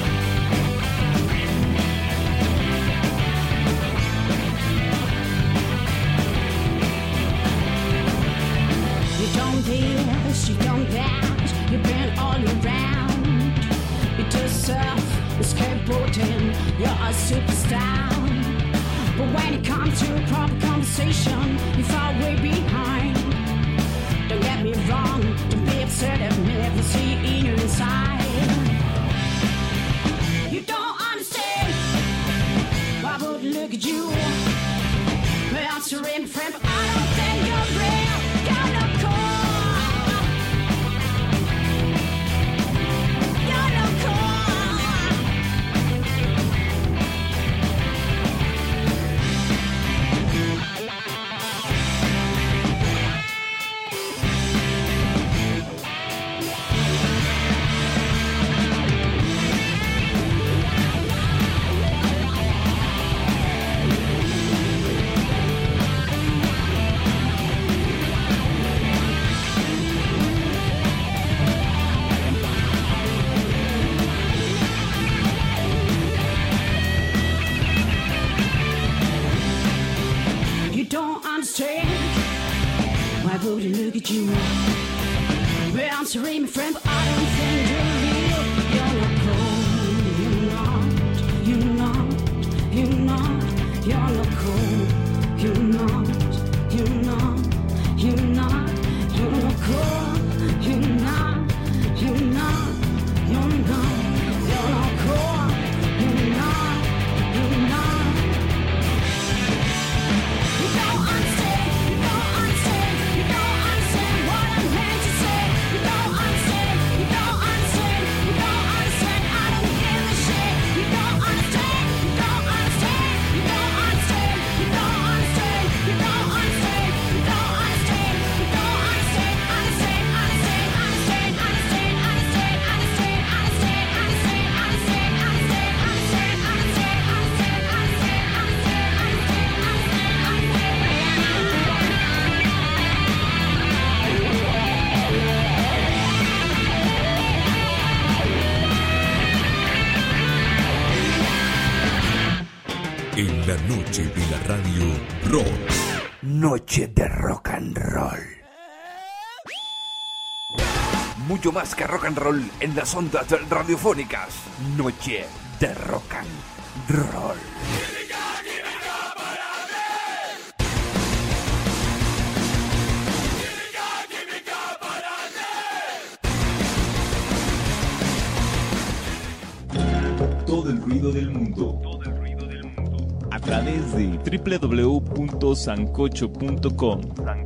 You don't this, you don't that, you've been all around. You deserve a skateboarding, you're a superstar. But when it comes to a proper conversation, you fall way behind. Don't get me wrong, don't be upset at me if I see in your inside. You don't understand, why would I look at you? Answering friend, but I don't think you're real. You're not cool. You're not why would I look at you? Answering me friend, but I don't think you're real. You're not cool. You're not. You're not. You're not cool. You're not. You're not. You're not. You're not cool. You're not. You're not. You're not. You're not cool. You're not. noche de la radio rock. Noche de rock and roll. Mucho más que rock and roll en las ondas radiofónicas. Noche de rock and roll. Todo el ruido del mundo. A través de www.sancocho.com.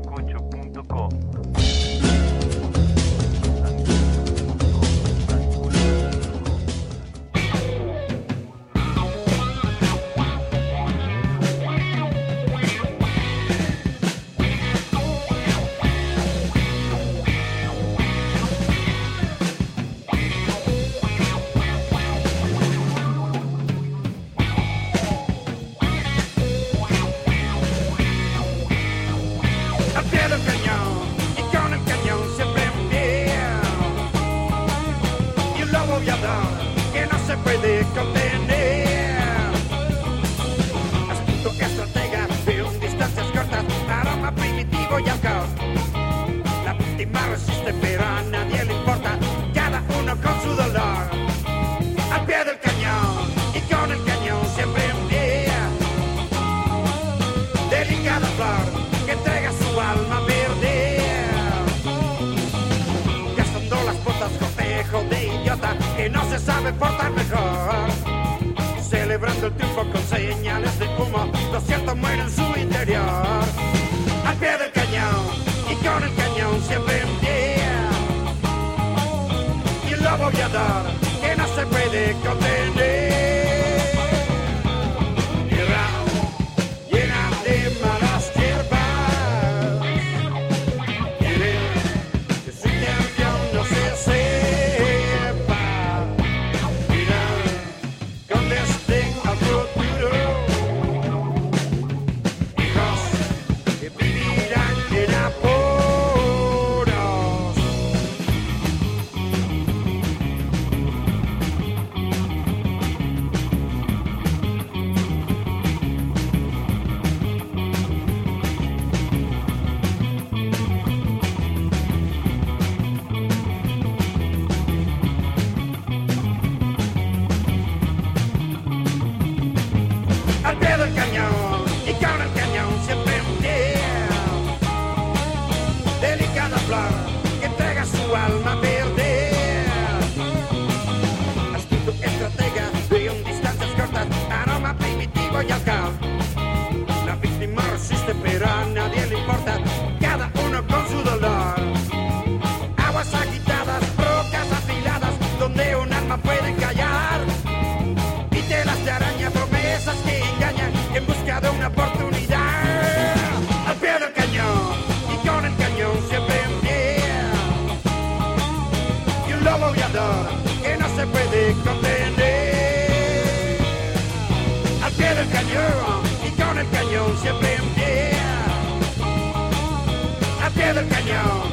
Que no se puede contener. Al pie del cañón y con el cañón siempre en pie. Al pie del cañón